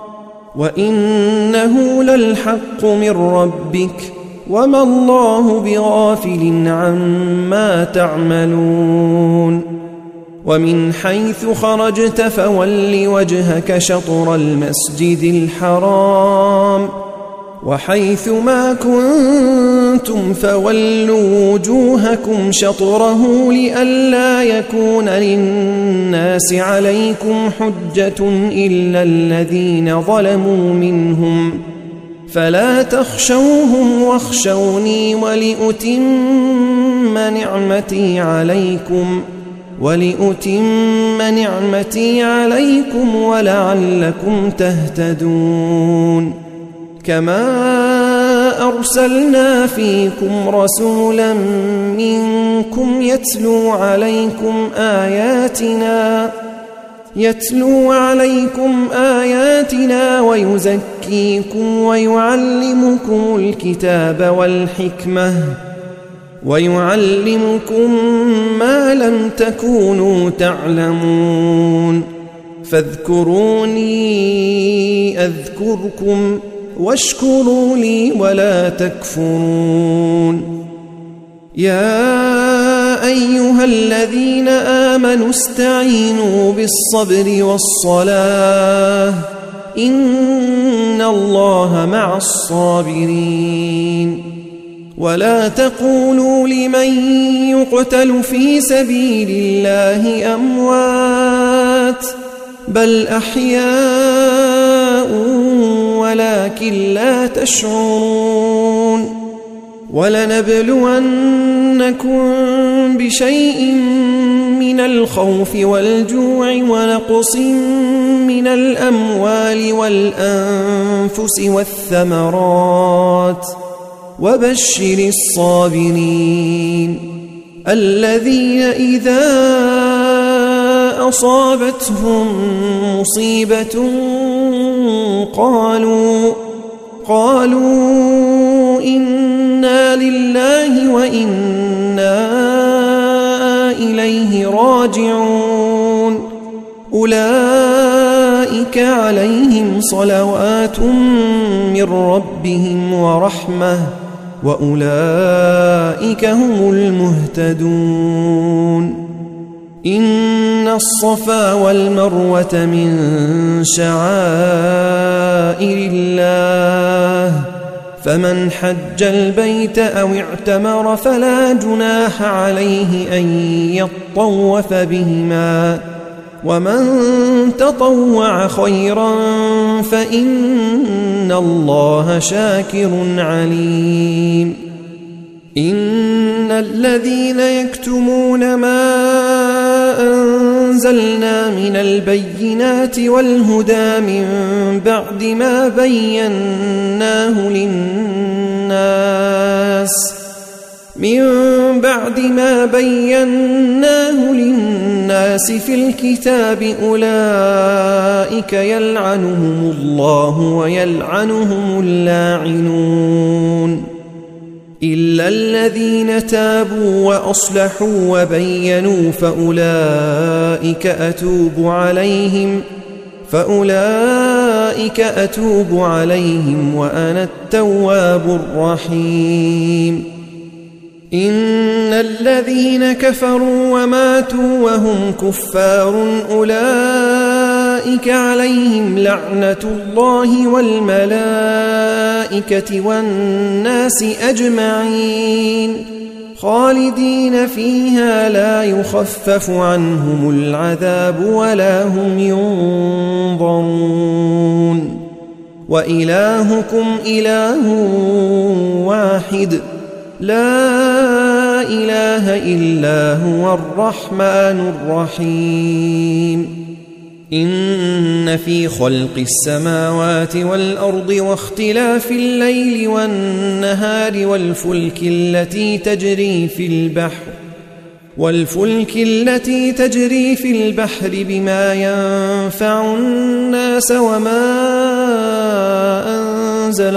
وإنه للحق من ربك وما الله بغافل عما تعملون ومن حيث خرجت فول وجهك شطر المسجد الحرام وحيث ما كنتم فولوا وجوهكم شطره لئلا يكون للناس عليكم حجة إلا الذين ظلموا منهم فلا تخشوهم واخشوني ولأتم نعمتي عليكم ولعلكم تهتدون كما أرسلنا فيكم رسولا منكم يتلو عليكم آياتنا ويزكيكم ويعلمكم الكتاب والحكمة ويعلمكم ما لم تكونوا تعلمون فاذكروني أذكركم واشكروا لي ولا تكفرون يا أيها الذين آمنوا استعينوا بالصبر والصلاة إن الله مع الصابرين ولا تقولوا لمن يقتل في سبيل الله أموات بل أحياء ولكن لا تشعرون ولنبلونكم بشيء من الخوف والجوع ونقص من الأموال والأنفس والثمرات وبشر الصابرين الذين إذا أصابتهم مصيبة قالوا إنا لله وإنا إليه راجعون أولئك عليهم صلوات من ربهم ورحمة وأولئك هم المهتدون إن الصفا والمروة من شعائر الله فمن حج البيت أو اعتمر فلا جناح عليه أن يطوف بهما ومن تطوع خيرا فإن الله شاكر عليم إن الذين يكتمون ما أنزلنا من البينات والهدى من بعد ما بيناه للناس في الكتاب أولئك يلعنهم الله ويلعنهم اللاعنون إلا الذين تابوا وأصلحوا وبينوا فأولئك أتوب عليهم وأنا التواب الرحيم إن الذين كفروا وماتوا وهم كفار أولئك عليهم لعنة الله والملائكة والناس أجمعين خالدين فيها لا يخفف عنهم العذاب ولا هم ينظرون وإلهكم إله واحد لا إله إلا هو الرحمن الرحيم إن في خلق السماوات والأرض واختلاف الليل والنهار والفلك التي تجري في البحر بما ينفع الناس وما أنزل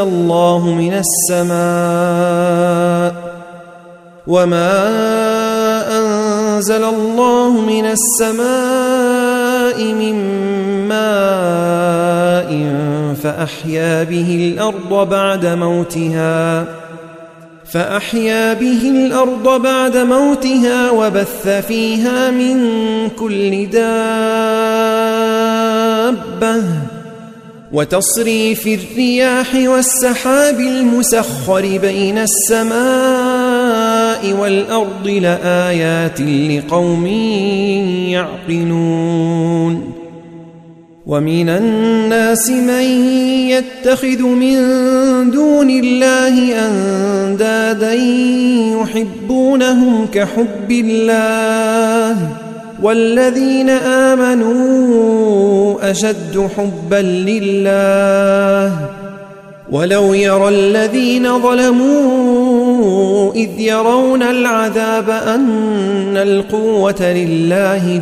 الله من السماء من ماء فأحيا به الأرض بعد موتها وبث فيها من كل دابة وتصريف الرياح والسحاب المسخر بين السماء والأرض لآيات لقوم يعقلون ومن الناس من يتخذ من دون الله أندادا يحبونهم كحب الله والذين آمنوا أشد حبا لله ولو يرى الذين ظلموا إذ يرون العذاب أن القوة لله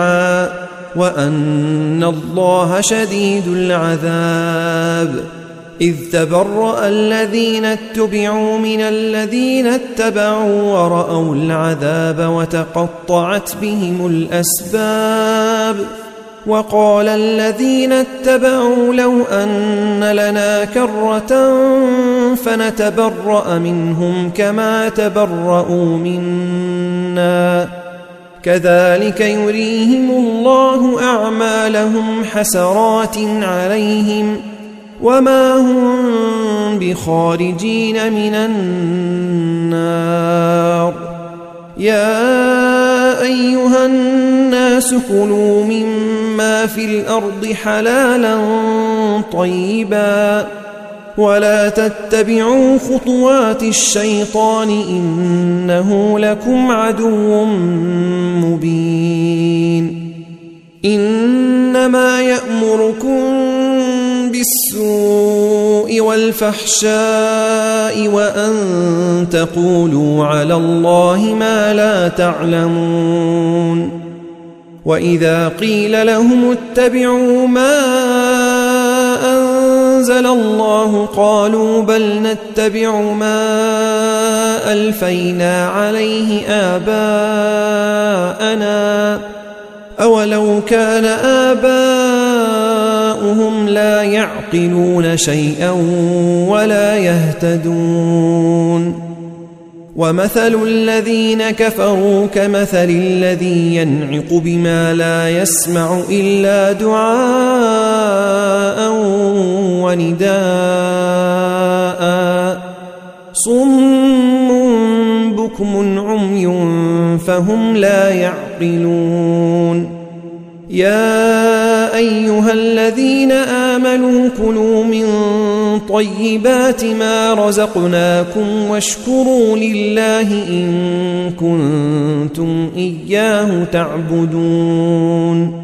جميعا وأن الله شديد العذاب إذ تبرأ الذين اتبعوا من الذين اتبعوا ورأوا العذاب وتقطعت بهم الأسباب وقال الذين اتبعوا لو أن لنا كرة فنتبرأ منهم كما تبرؤوا منا كذلك يريهم الله أعمالهم حسرات عليهم وما هم بخارجين من النار يا أيها الناس كلوا مما في الأرض حلالا طيبا ولا تتبعوا خطوات الشيطان إنه لكم عدو مبين إنما يأمركم بالسوء والفحشاء وأن تقولوا على الله ما لا تعلمون وإذا قيل لهم اتبعوا ما أنزل الله قالوا بل نتبع ما ألفينا عليه آباءنا أولو كان آباؤهم لا يعقلون شيئا ولا يهتدون ومثل الذين كفروا كمثل الذي ينعق بما لا يسمع إلا دعاء ونداء صم بكم عمي فهم لا يعقلون يا أيها الذين آمنوا كلوا من طيبات ما رزقناكم واشكروا لله إن كنتم إياه تعبدون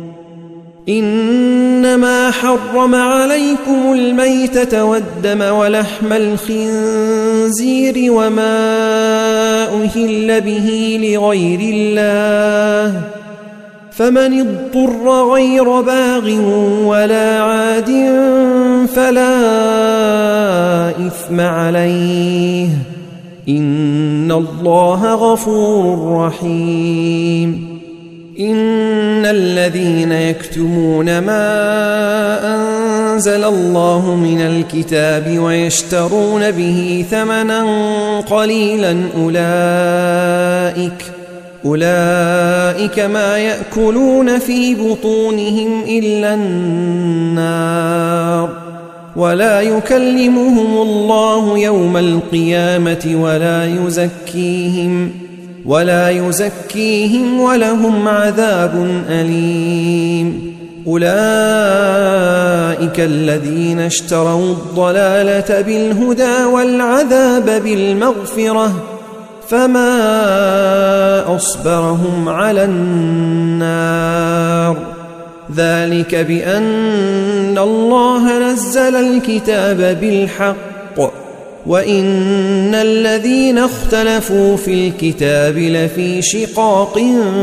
إنما حرم عليكم الميتة والدم ولحم الخنزير وما أهل به لغير الله فمن اضطر غير باغ ولا عاد فلا إثم عليه إن الله غفور رحيم إن الذين يكتمون ما أنزل الله من الكتاب ويشترون به ثمنا قليلا أولئك ما يأكلون في بطونهم إلا النار ولا يكلمهم الله يوم القيامة ولا يزكيهم ولهم عذاب أليم أولئك الذين اشتروا الضلالة بالهدى والعذاب بالمغفرة فما أصبرهم على النار ذلك بأن الله نزل الكتاب بالحق وإن الذين اختلفوا في الكتاب لفي شقاق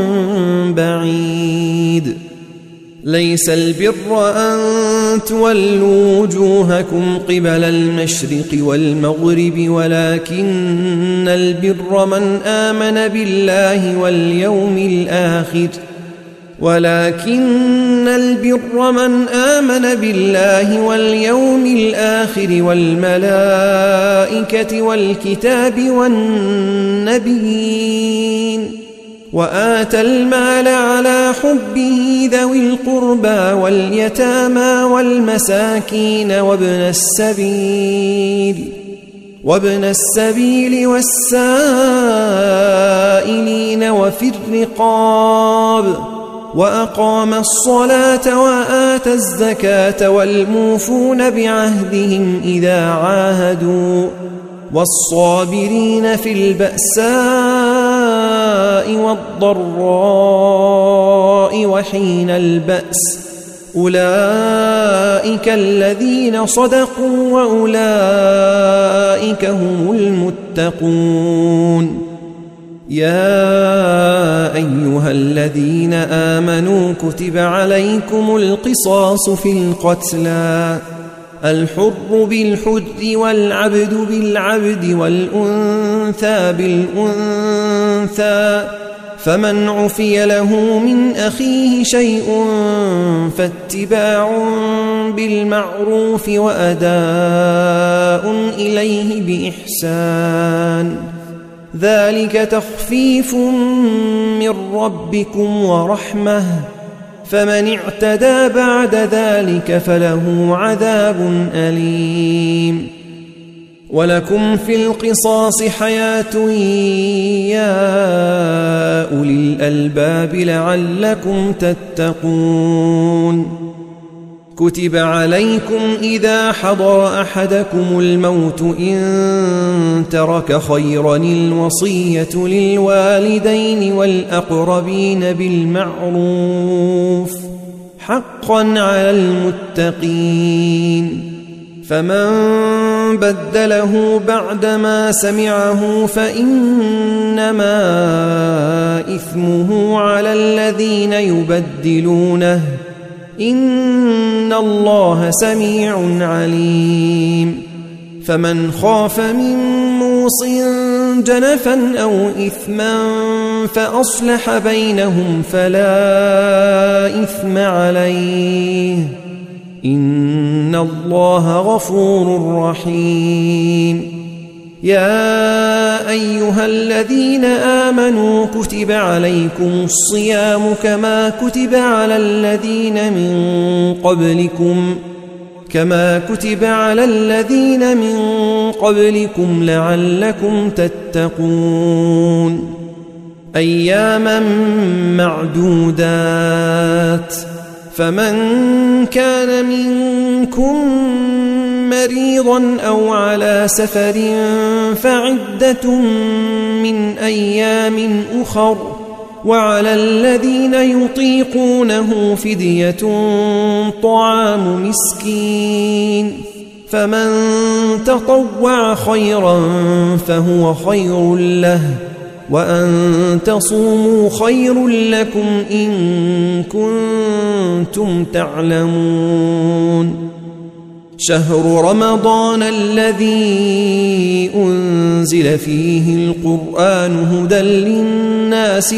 بعيد ليس البر أن تولوا وجوهكم قبل المشرق والمغرب ولكن البر من آمن بالله واليوم الآخر والملائكة والكتاب والنبيين وآتى المال على حبه ذوي القربى واليتامى والمساكين وابن السبيل والسائلين وفي الرقاب وأقام الصلاة وآتى الزكاة والموفون بعهدهم إذا عاهدوا والصابرين في البأساء والضراء وحين البأس أولئك الذين صدقوا وأولئك هم المتقون يا أيها الذين آمنوا كتب عليكم القصاص في القتلى الحر بالحر والعبد بالعبد والأنثى بالأنثى، فمن عفي له من أخيه شيء فاتباع بالمعروف وأداء إليه بإحسان، ذلك تخفيف من ربكم ورحمة، فمن اعتدى بعد ذلك فله عذاب أليم. ولكم في القصاص حياة يا أولي الألباب لعلكم تتقون. كتب عليكم إذا حضر أحدكم الموت إن ترك خيرا الوصية للوالدين والأقربين بالمعروف حقا على المتقين، فمن بدله بعدما سمعه فإنما إثمه على الذين يبدلونه، إن الله سميع عليم. فمن خاف من موص جنفا أو إثما فأصلح بينهم فلا إثم عليه، إن الله غفور رحيم. يا أيها الذين آمنوا كتب عليكم الصيام كما كتب على الذين من قبلكم لعلكم تتقون. أياما معدودات، فمن كان منكم مريضا أو على سفر فعدة من أيام أخر، وعلى الذين يطيقونه فدية طعام مسكين، فمن تطوع خيرا فهو خير له، وأن تصوموا خير لكم إن كنتم تعلمون. شهر رمضان الذي أنزل فيه القرآن هدى للناس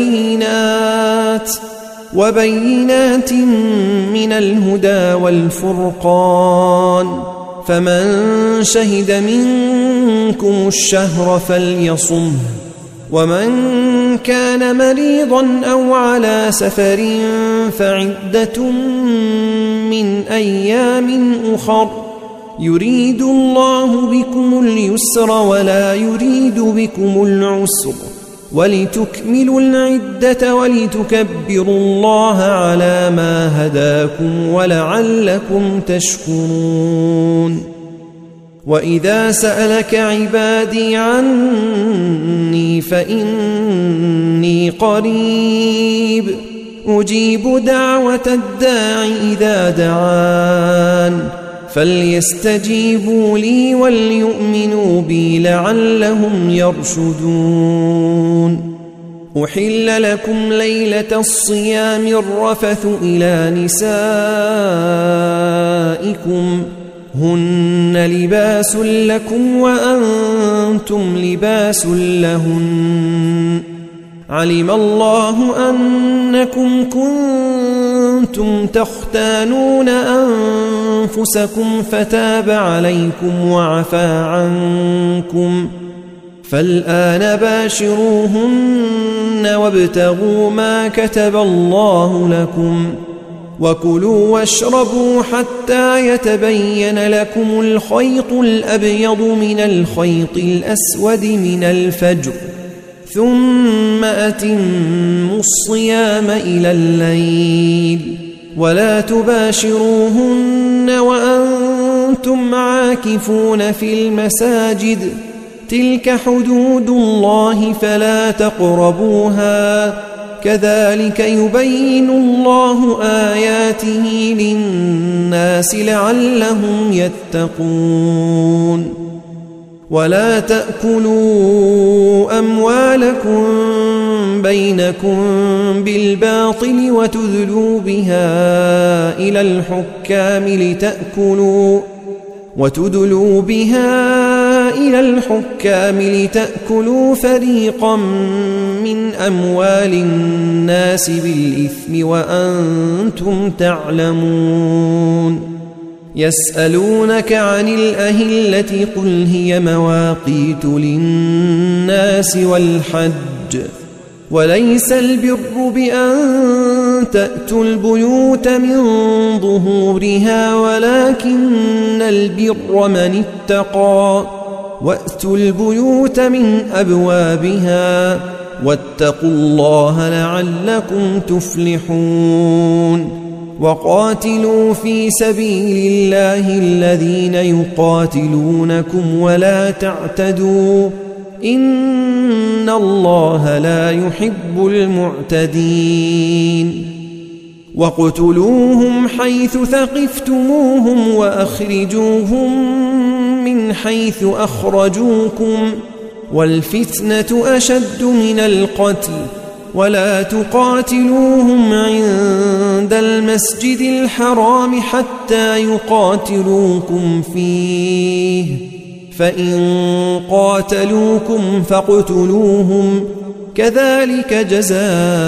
وبينات من الهدى والفرقان، فمن شهد منكم الشهر فليصمه، ومن كان مريضا أو على سفر فعدة من أيام أخر، يريد الله بكم اليسر ولا يريد بكم العسر، ولتكملوا العدة ولتكبروا الله على ما هداكم ولعلكم تشكرون. وإذا سألك عبادي عني فإني قريب أجيب دعوة الداع إذا دعان، فليستجيبوا لي وليؤمنوا بي لعلهم يرشدون. أحل لكم ليلة الصيام الرفث إلى نسائكم هن لباس لكم وأنتم لباس لهن، علم الله أنكم كنتم تختانون أنفسكم فتاب عليكم وعفى عنكم، فالآن باشروهن وابتغوا ما كتب الله لكم، وكلوا واشربوا حتى يتبين لكم الخيط الأبيض من الخيط الأسود من الفجر، ثم أتموا الصيام إلى الليل، ولا تباشروهن وأنتم عاكفون في المساجد، تلك حدود الله فلا تقربوها، كذلك يبين الله آياته للناس لعلهم يتقون. ولا تأكلوا أموالكم بينكم بالباطل وتدلوا بها إلى الحكام وتدلوا بها إلى الحكام لتأكلوا فريقا من أموال الناس بالإثم وأنتم تعلمون يسألونك عن الأهلة قل هي مواقيت للناس والحج وليس البر بأن تأتوا البيوت من ظهورها ولكن البر من اتقى وأتوا البيوت من أبوابها واتقوا الله لعلكم تفلحون وقاتلوا في سبيل الله الذين يقاتلونكم ولا تعتدوا إن الله لا يحب المعتدين وَاقْتُلُوهُمْ حَيْثُ ثَقِفْتُمُوهُمْ وَأَخْرِجُوهُمْ مِنْ حَيْثُ أَخْرَجُوكُمْ وَالْفِتْنَةُ أَشَدُّ مِنَ الْقَتْلِ وَلَا تُقَاتِلُوهُمْ عِندَ الْمَسْجِدِ الْحَرَامِ حَتَّى يُقَاتِلُوكُمْ فِيهِ فَإِنْ قَاتَلُوكُمْ فَاقْتُلُوهُمْ كذلك جزاء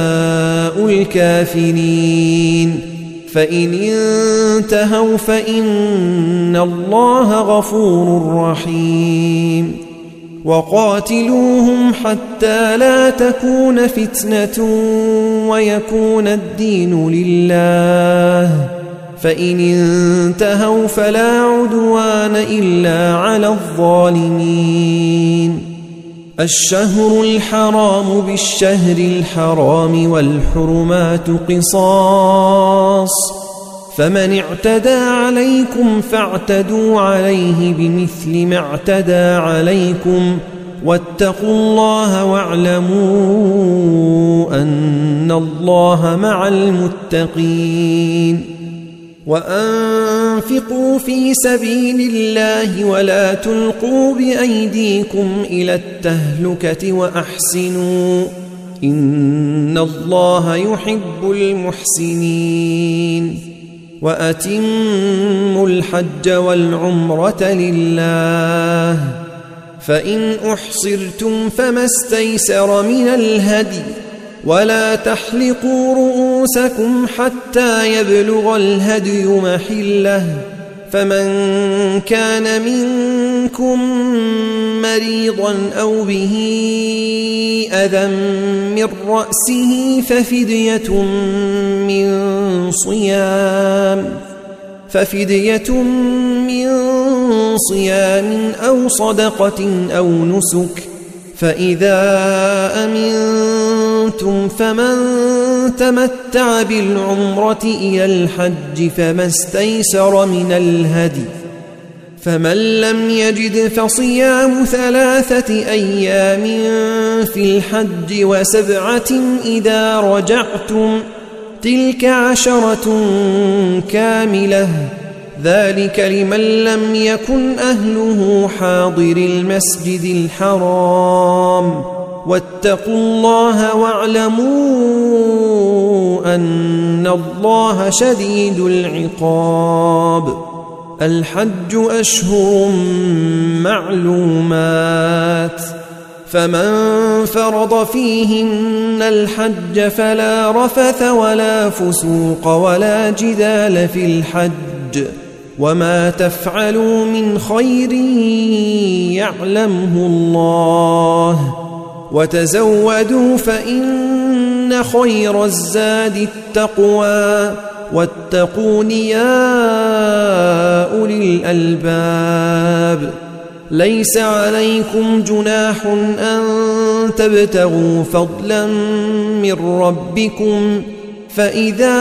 الكافرين فإن انتهوا فإن الله غفور رحيم وقاتلوهم حتى لا تكون فتنة ويكون الدين لله فإن انتهوا فلا عدوان إلا على الظالمين الشهر الحرام بالشهر الحرام والحرمات قصاص فمن اعتدى عليكم فاعتدوا عليه بمثل ما اعتدى عليكم واتقوا الله واعلموا أن الله مع المتقين وأنفقوا في سبيل الله ولا تلقوا بأيديكم إلى التهلكة وأحسنوا إن الله يحب المحسنين وأتموا الحج والعمرة لله فإن أحصرتم فما استيسر من الهدي ولا تحلقوا رؤوسكم حتى يبلغ الهدي محله فمن كان منكم مريضا أو به أذى من رأسه ففدية من صيام أو صدقة أو نسك فإذا أمنتم فمن تمتع بالعمرة إلى الحج فما استيسر من الهدي فمن لم يجد فصيام 3 أيام في الحج و7 إذا رجعتم تلك 10 كاملة ذلك لمن لم يكن أهله حاضر المسجد الحرام واتقوا الله واعلموا أن الله شديد العقاب الحج أشهر معلومات فمن فرض فيهن الحج فلا رفث ولا فسوق ولا جدال في الحج وما تفعلوا من خير يعلمه الله وتزودوا فإن خير الزاد التقوى واتقون يا أولي الألباب ليس عليكم جناح أن تبتغوا فضلا من ربكم فإذا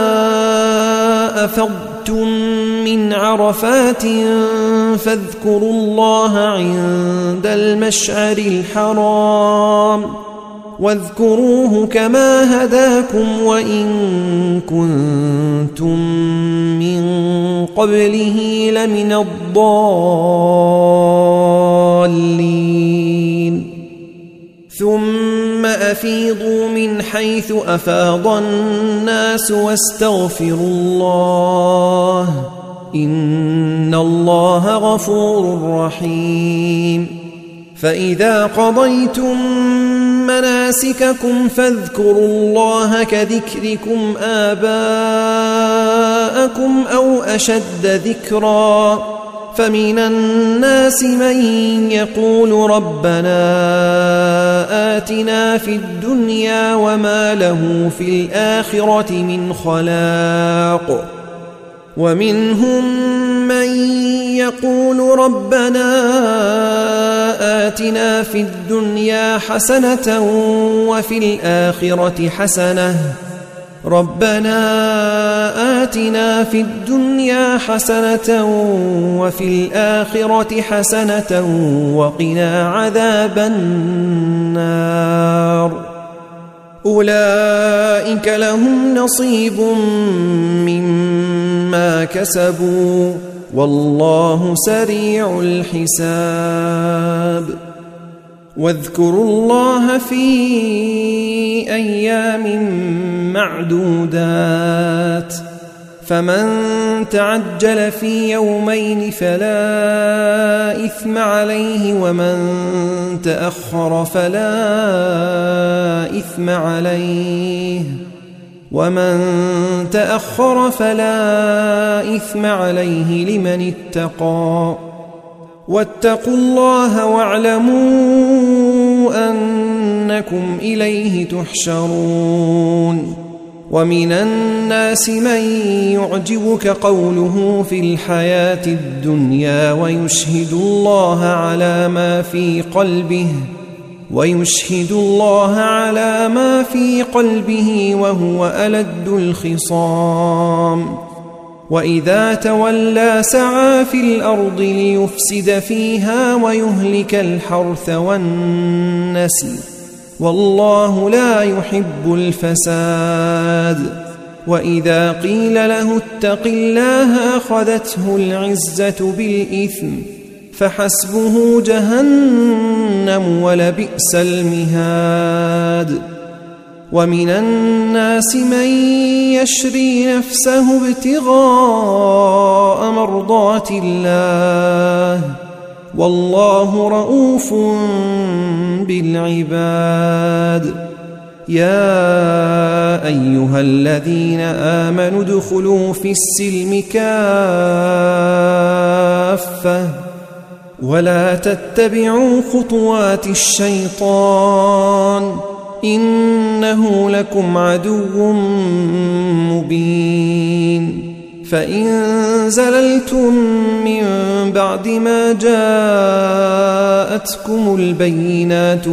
أفضتم من عرفات فاذكروا الله عند المشعر الحرام واذكروه كما هداكم وإن كنتم من قبله لمن الضالين ثم أفيضوا من حيث أفاض الناس واستغفروا الله إن الله غفور رحيم فإذا قضيتم مناسككم فاذكروا الله كذكركم آباءكم أو أشد ذكرا فمن الناس من يقول ربنا آتنا في الدنيا وما له في الآخرة من خلاق ومنهم من يقول ربنا آتنا في الدنيا حسنة وفي الآخرة حسنة ربنا آتنا في الدنيا حسنة وفي الآخرة حسنة وقنا عذاب النار أولئك لهم نصيب مما كسبوا والله سريع الحساب واذكروا الله في أيام معدودات فمن تعجل في يومين فلا إثم عليه ومن تأخر فلا إثم عليه لمن اتقى واتقوا الله واعلموا أنكم إليه تحشرون ومن الناس من يعجبك قوله في الحياة الدنيا ويشهد الله على ما في قلبه وهو ألد الخصام وإذا تولى سعى في الأرض ليفسد فيها ويهلك الحرث والنسل والله لا يحب الفساد وإذا قيل له اتق الله أخذته العزة بالإثم فحسبه جهنم ولبئس المهاد ومن الناس من يشري نفسه ابتغاء مرضات الله والله رؤوف بالعباد يا أيها الذين آمنوا ادخلوا في السلم كافة ولا تتبعوا خطوات الشيطان إنه لكم عدو مبين فإن زللتم من بعد ما جاءتكم البينات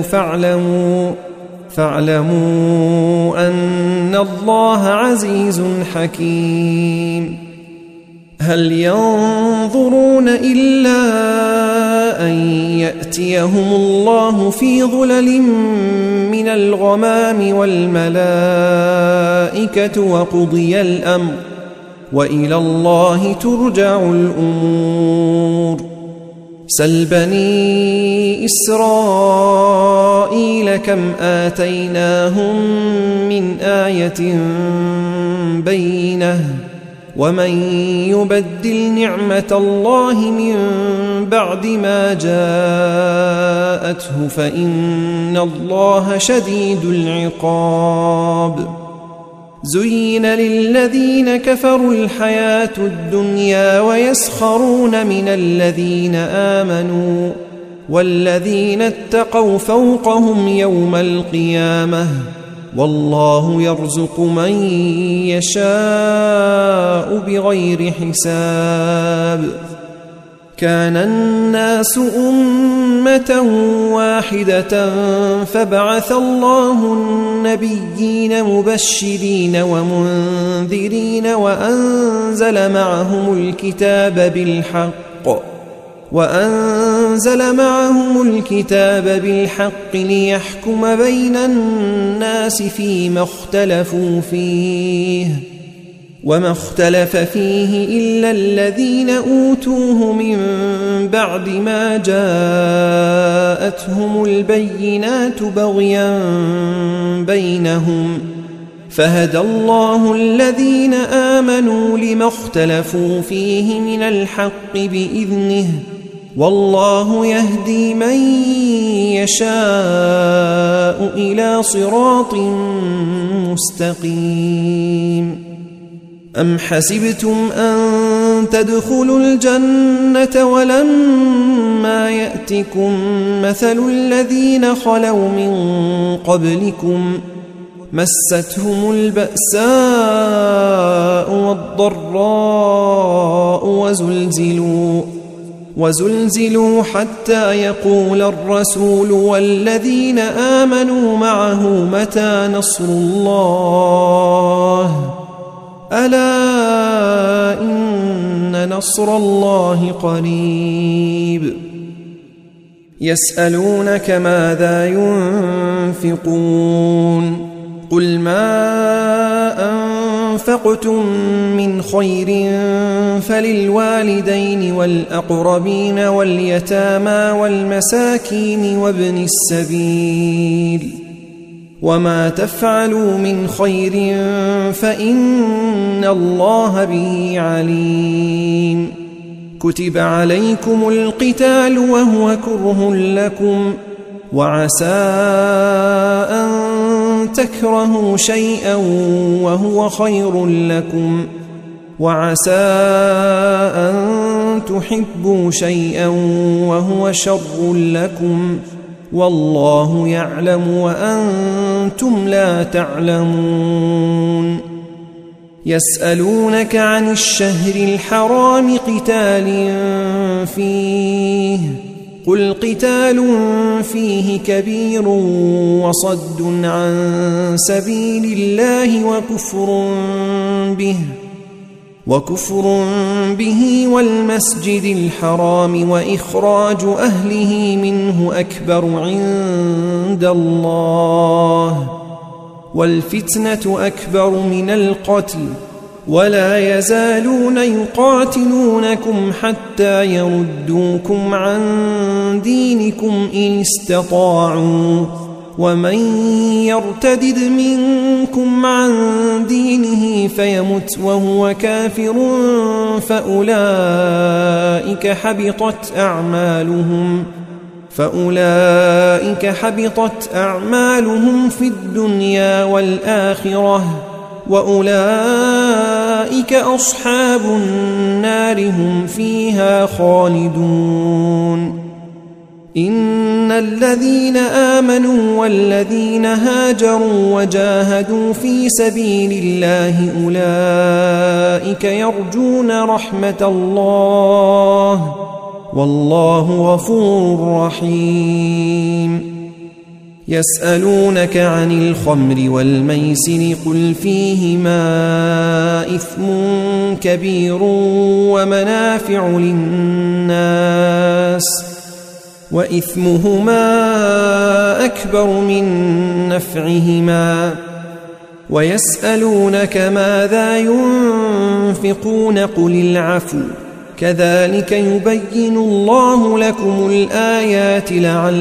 فاعلموا أن الله عزيز حكيم هل ينظرون إلا أن يأتيهم الله في ظلل من الغمام والملائكة وقضي الأمر وإلى الله ترجع الأمور سل بني إسرائيل كم آتيناهم من آية بينة ومن يبدل نعمة الله من بعد ما جاءته فإن الله شديد العقاب زين للذين كفروا الحياة الدنيا ويسخرون من الذين آمنوا والذين اتقوا فوقهم يوم القيامة والله يرزق من يشاء بغير حساب كان الناس أمة واحدة فبعث الله النبيين مبشرين ومنذرين وأنزل معهم الكتاب بالحق ليحكم بين الناس فيما اختلفوا فيه وما اختلف فيه إلا الذين أوتوه من بعد ما جاءتهم البينات بغيا بينهم فهدى الله الذين آمنوا لما اختلفوا فيه من الحق بإذنه والله يهدي من يشاء إلى صراط مستقيم. أم حسبتم أن تدخلوا الجنة ولما يأتكم مثل الذين خلوا من قبلكم مستهم البأساء والضراء وزلزلوا حتى يقول الرسول والذين آمنوا معه متى نصر الله ألا إن نصر الله قريب. يسألونك ماذا ينفقون قل ما أنفقتم من خير فللوالدين والأقربين واليتامى والمساكين وابن السبيل وما تفعلوا من خير فإن الله به عليم. كتب عليكم القتال وهو كره لكم وعسى أن تكرهوا شيئا وهو خير لكم وعسى أن تحبوا شيئا وهو شر لكم والله يعلم وأنتم لا تعلمون. يسألونك عن الشهر الحرام قتال فيه قل قتال فيه كبير وصد عن سبيل الله وكفر به والمسجد الحرام وإخراج أهله منه أكبر عند الله والفتنة أكبر من القتل ولا يزالون يقاتلونكم حتى يردوكم عن دينكم إن استطاعوا ومن يرتدد منكم عن دينه فيمت وهو كافر فأولئك حبطت أعمالهم في الدنيا والآخرة وأولئك أصحاب النار هم فيها خالدون. إن الذين آمنوا والذين هاجروا وجاهدوا في سبيل الله أولئك يرجون رحمة الله والله غفور رحيم. يسألونك عن الخمر والميسر قل فيهما إثم كبير ومنافع للناس وإثمهما أكبر من نفعهما ويسألونك ماذا ينفقون قل العفو كذلك يبين الله لكم الآيات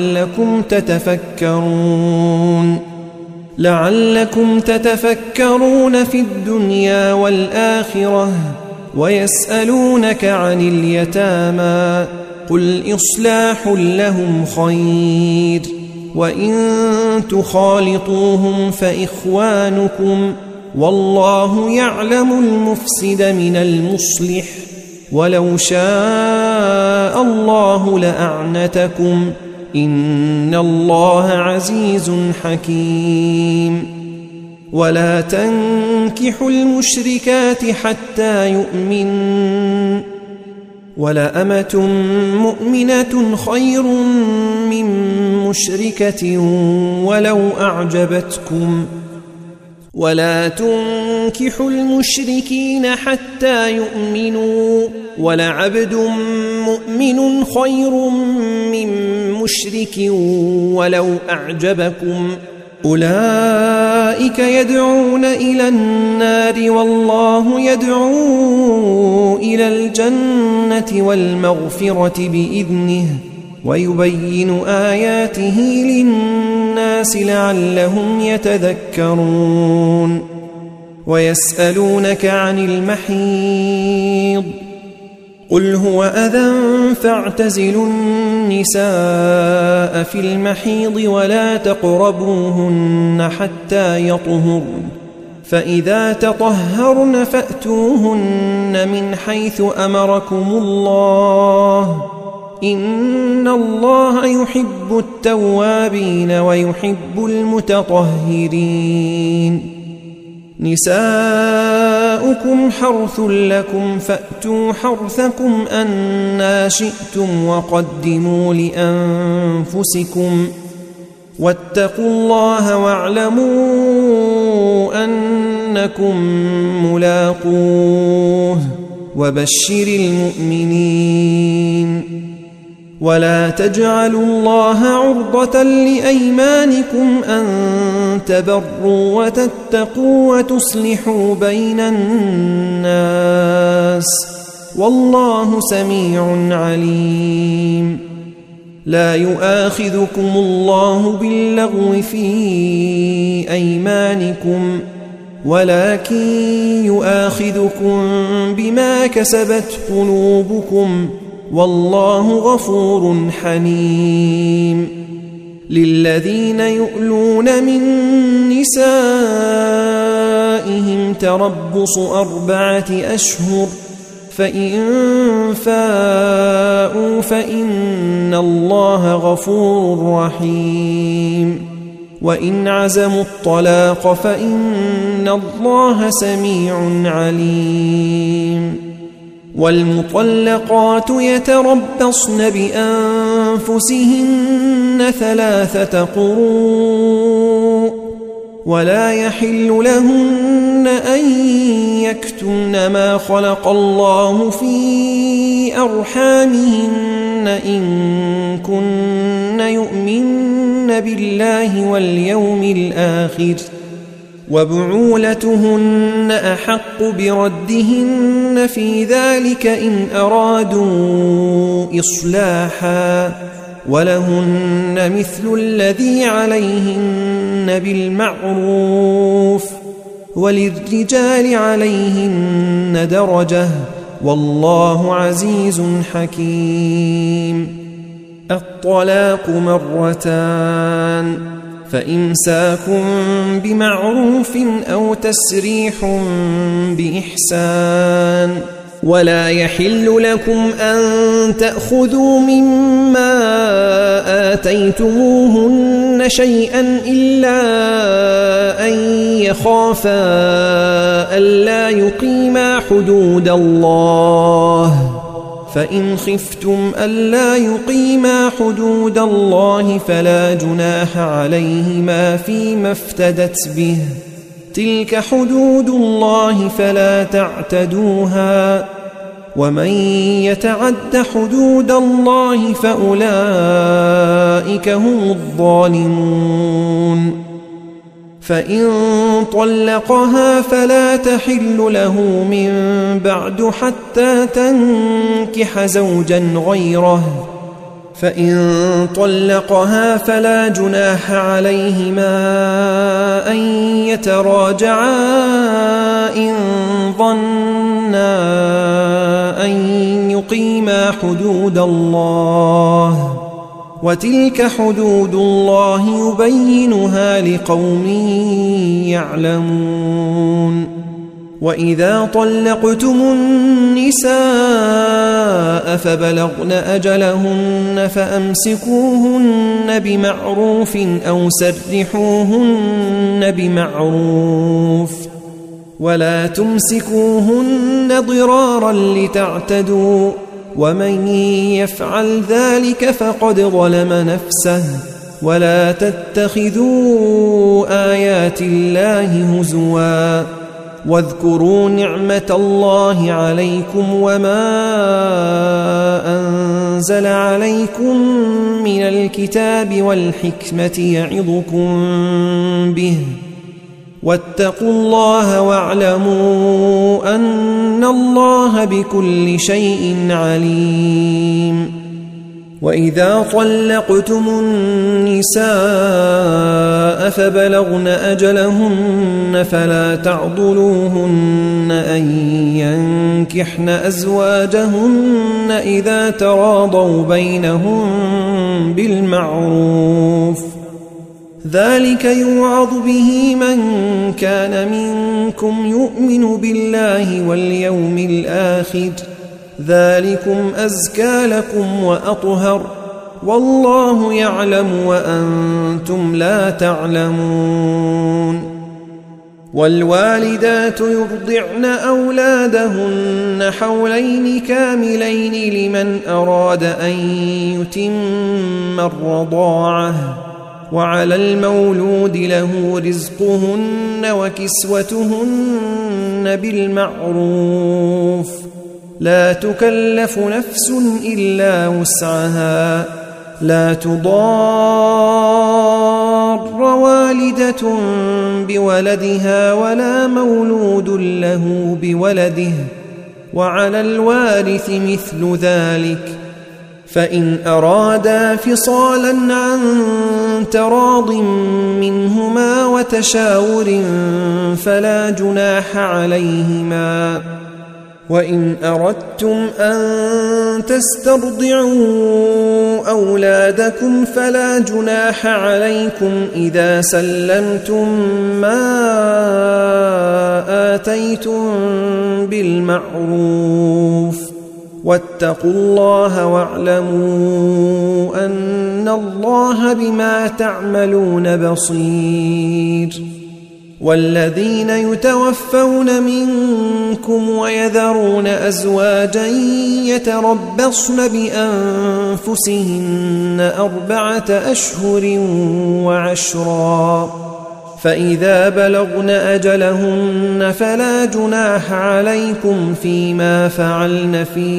لعلكم تتفكرون في الدنيا والآخرة. ويسألونك عن اليتامى قل إصلاح لهم خير وإن تخالطوهم فإخوانكم والله يعلم المفسد من المصلح ولو شاء الله لأعنتكم إن الله عزيز حكيم. ولا تنكحوا المشركات حتى يؤمنن ولأمة مؤمنة خير من مشركة ولو أعجبتكم ولا تنكحوا المشركين حتى يؤمنوا ولعبد مؤمن خير من مشرك ولو أعجبكم أولئك يدعون إلى النار والله يدعو إلى الجنة والمغفرة بإذنه ويبين آياته للناس لعلهم يتذكرون. ويسألونك عن المحيض قل هو أذى فاعتزلوا النساء في المحيض ولا تقربوهن حتى يطهرن فإذا تطهرن فأتوهن من حيث أمركم الله إن الله يحب التوابين ويحب المتطهرين نساؤكم حرث لكم فأتوا حرثكم أنى شئتم وقدموا لأنفسكم واتقوا الله واعلموا أنكم ملاقوه وبشر المؤمنين ولا تجعلوا الله عرضة لأيمانكم أن تبروا وتتقوا وتصلحوا بين الناس والله سميع عليم لا يؤاخذكم الله باللغو في أيمانكم ولكن يؤاخذكم بما كسبت قلوبكم والله غفور حليم للذين يؤلون من نسائهم تربص 4 أشهر فإن فاءوا فإن الله غفور رحيم وإن عزموا الطلاق فإن الله سميع عليم والمطلقات يتربصن بأنفسهن 3 قروء ولا يحل لهن أن يكتمن ما خلق الله في أرحامهن إن كن يؤمن بالله واليوم الآخر وبعولتهن أحق بردهن في ذلك إن أرادوا إصلاحا ولهن مثل الذي عليهن بالمعروف وللرجال عليهن درجة والله عزيز حكيم الطلاق 2 فإمساك بمعروف أو تسريح بإحسان ولا يحل لكم أن تأخذوا مما آتيتموهن شيئا إلا أن يخافا ألا يقيما حدود الله فإن خفتم ألا يقيما حدود الله فلا جناح عليهما فيما افتدت به تلك حدود الله فلا تعتدوها ومن يتعد حدود الله فأولئك هم الظالمون فإن طلقها فلا تحل له من بعد حتى تنكح زوجا غيره فإن طلقها فلا جناح عليهما أن يتراجعا إن ظنا أن يقيما حدود الله وتلك حدود الله يبينها لقوم يعلمون وإذا طلقتم النساء فبلغن أجلهن فأمسكوهن بمعروف أو سرحوهن بمعروف ولا تمسكوهن ضرارا لتعتدوا ومن يفعل ذلك فقد ظلم نفسه ولا تتخذوا آيات الله هزوا واذكروا نعمة الله عليكم وما أنزل عليكم من الكتاب والحكمة يعظكم به واتقوا الله واعلموا أن الله بكل شيء عليم وإذا طلقتم النساء فبلغن أجلهن فلا تعضلوهن أن ينكحن أزواجهن إذا تراضوا بينهم بالمعروف، ذلك يوعظ به من كان منكم يؤمن بالله واليوم الآخر، ذلكم أزكى لكم وأطهر، والله يعلم وأنتم لا تعلمون. والوالدات يرضعن أولادهن حولين كاملين لمن أراد أن يتم الرضاعة، وعلى المولود له رزقهن وكسوتهن بالمعروف، لا تكلف نفس إلا وسعها، لا تضار والدة بولدها ولا مولود له بولده، وعلى الوارث مثل ذلك، فإن أرادا فصالا عن تراض منهما وتشاور فلا جناح عليهما. وإن أردتم أن تسترضعوا أولادكم فلا جناح عليكم إذا سلمتم ما آتيتم بالمعروف، واتقوا الله واعلموا أن الله بما تعملون بصير. والذين يتوفون منكم ويذرون أزواجا يتربصن بأنفسهن 4 أشهر وعشرا، فإذا بلغن أجلهن فلا جناح عليكم فيما فعلن في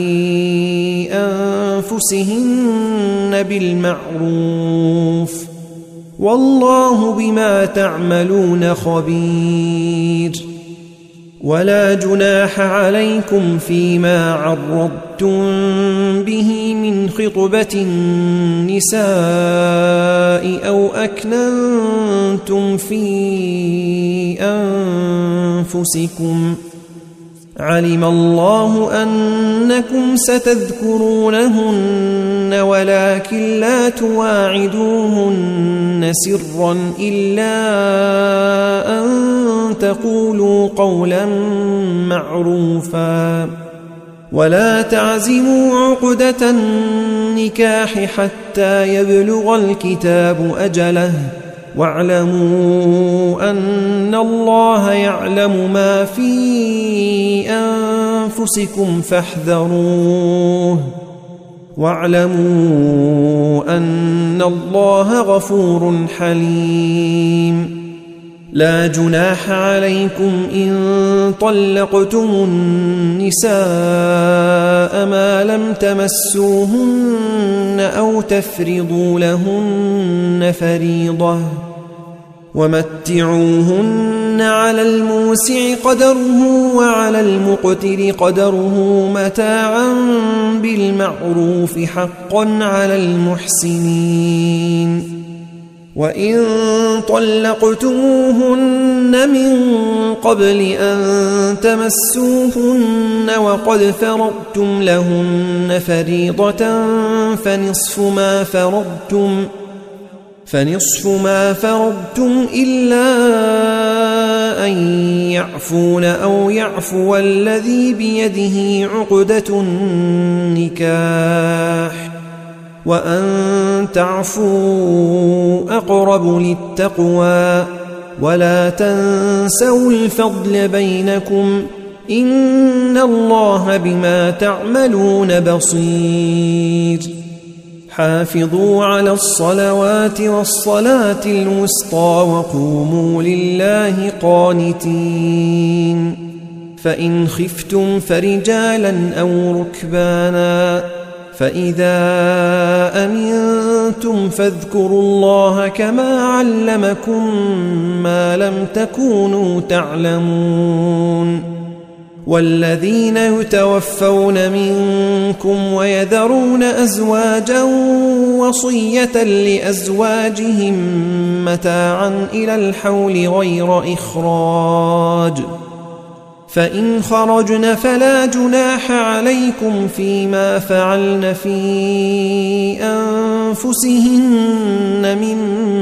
أنفسهن بالمعروف، والله بما تعملون خبير. ولا جناح عليكم فيما عرضتم به من خطبة النساء أو أكننتم في أنفسكم، علم الله أنكم ستذكرونهن ولكن لا تواعدوهن سرا إلا أن تقولوا قولا معروفا، ولا تعزموا عقدة النكاح حتى يبلغ الكتاب أجله، واعلموا أن الله يعلم ما في أنفسكم فاحذروه، واعلموا أن الله غفور حليم. لا جناح عليكم إن طلقتم النساء ما لم تمسوهن أو تفرضوا لهن فريضة، ومتعوهن على الموسع قدره وعلى المقتر قدره متاعا بالمعروف حقا على المحسنين. وإن طلقتموهن من قبل أن تمسوهن وقد فرضتم لهن فريضة فنصف ما فرضتم إلا أن يعفون أو يعفو الذي بيده عقدة النكاح، وأن تعفوا أقرب للتقوى، ولا تنسوا الفضل بينكم، إن الله بما تعملون بصير. حافظوا على الصلوات والصلاة الوسطى وقوموا لله قانتين، فإن خفتم فرجالا أو ركبانا، فإذا أمنتم فاذكروا الله كما علمكم ما لم تكونوا تعلمون، والذين يتوفون منكم ويذرون أزواجا وصية لأزواجهم متاعا إلى الحول غير إخراج، فإن خرجن فلا جناح عليكم فيما فعلن في أنفسهن من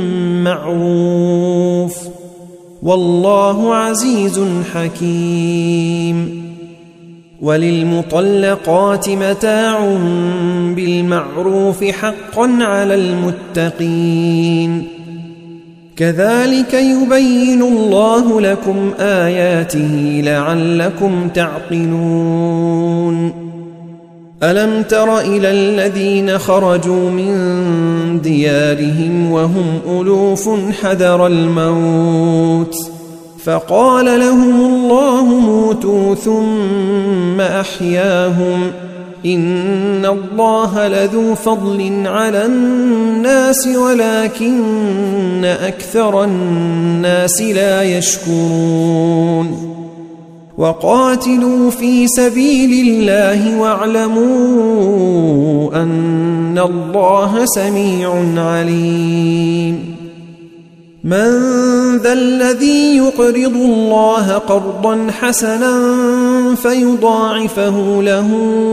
معروف، والله عزيز حكيم. وللمطلقات متاع بالمعروف حقا على المتقين، كذلك يبين الله لكم آياته لعلكم تعقلون. ألم تر إلى الذين خرجوا من ديارهم وهم ألوف حذر الموت فقال لهم الله موتوا ثم أحياهم، إن الله لذو فضل على الناس ولكن أكثر الناس لا يشكرون. وقاتلوا في سبيل الله واعلموا أن الله سميع عليم. من ذا الذي يقرض الله قرضا حسنا فيضاعفه له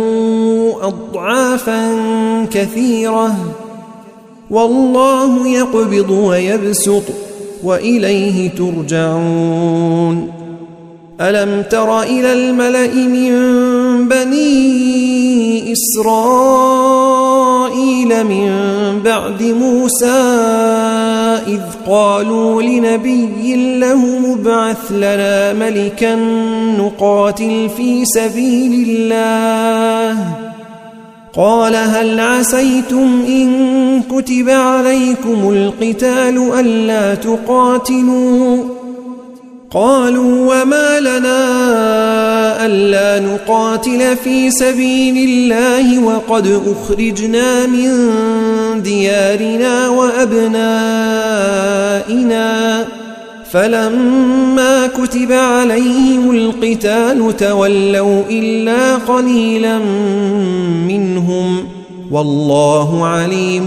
أضعافا كثيرة، والله يقبض ويبسط وإليه ترجعون. ألم تر إلى الملأ من بني إسرائيل من بعد موسى إذ قالوا لنبي له مبعث لنا ملكا نقاتل في سبيل الله، قال هل عسيتم إن كتب عليكم القتال ألا تقاتلوا؟ قالوا وما لنا ألا نقاتل في سبيل الله وقد أخرجنا من ديارنا وأبنائنا، فلما كتب عليهم القتال تولوا إلا قليلا منهم، والله عليم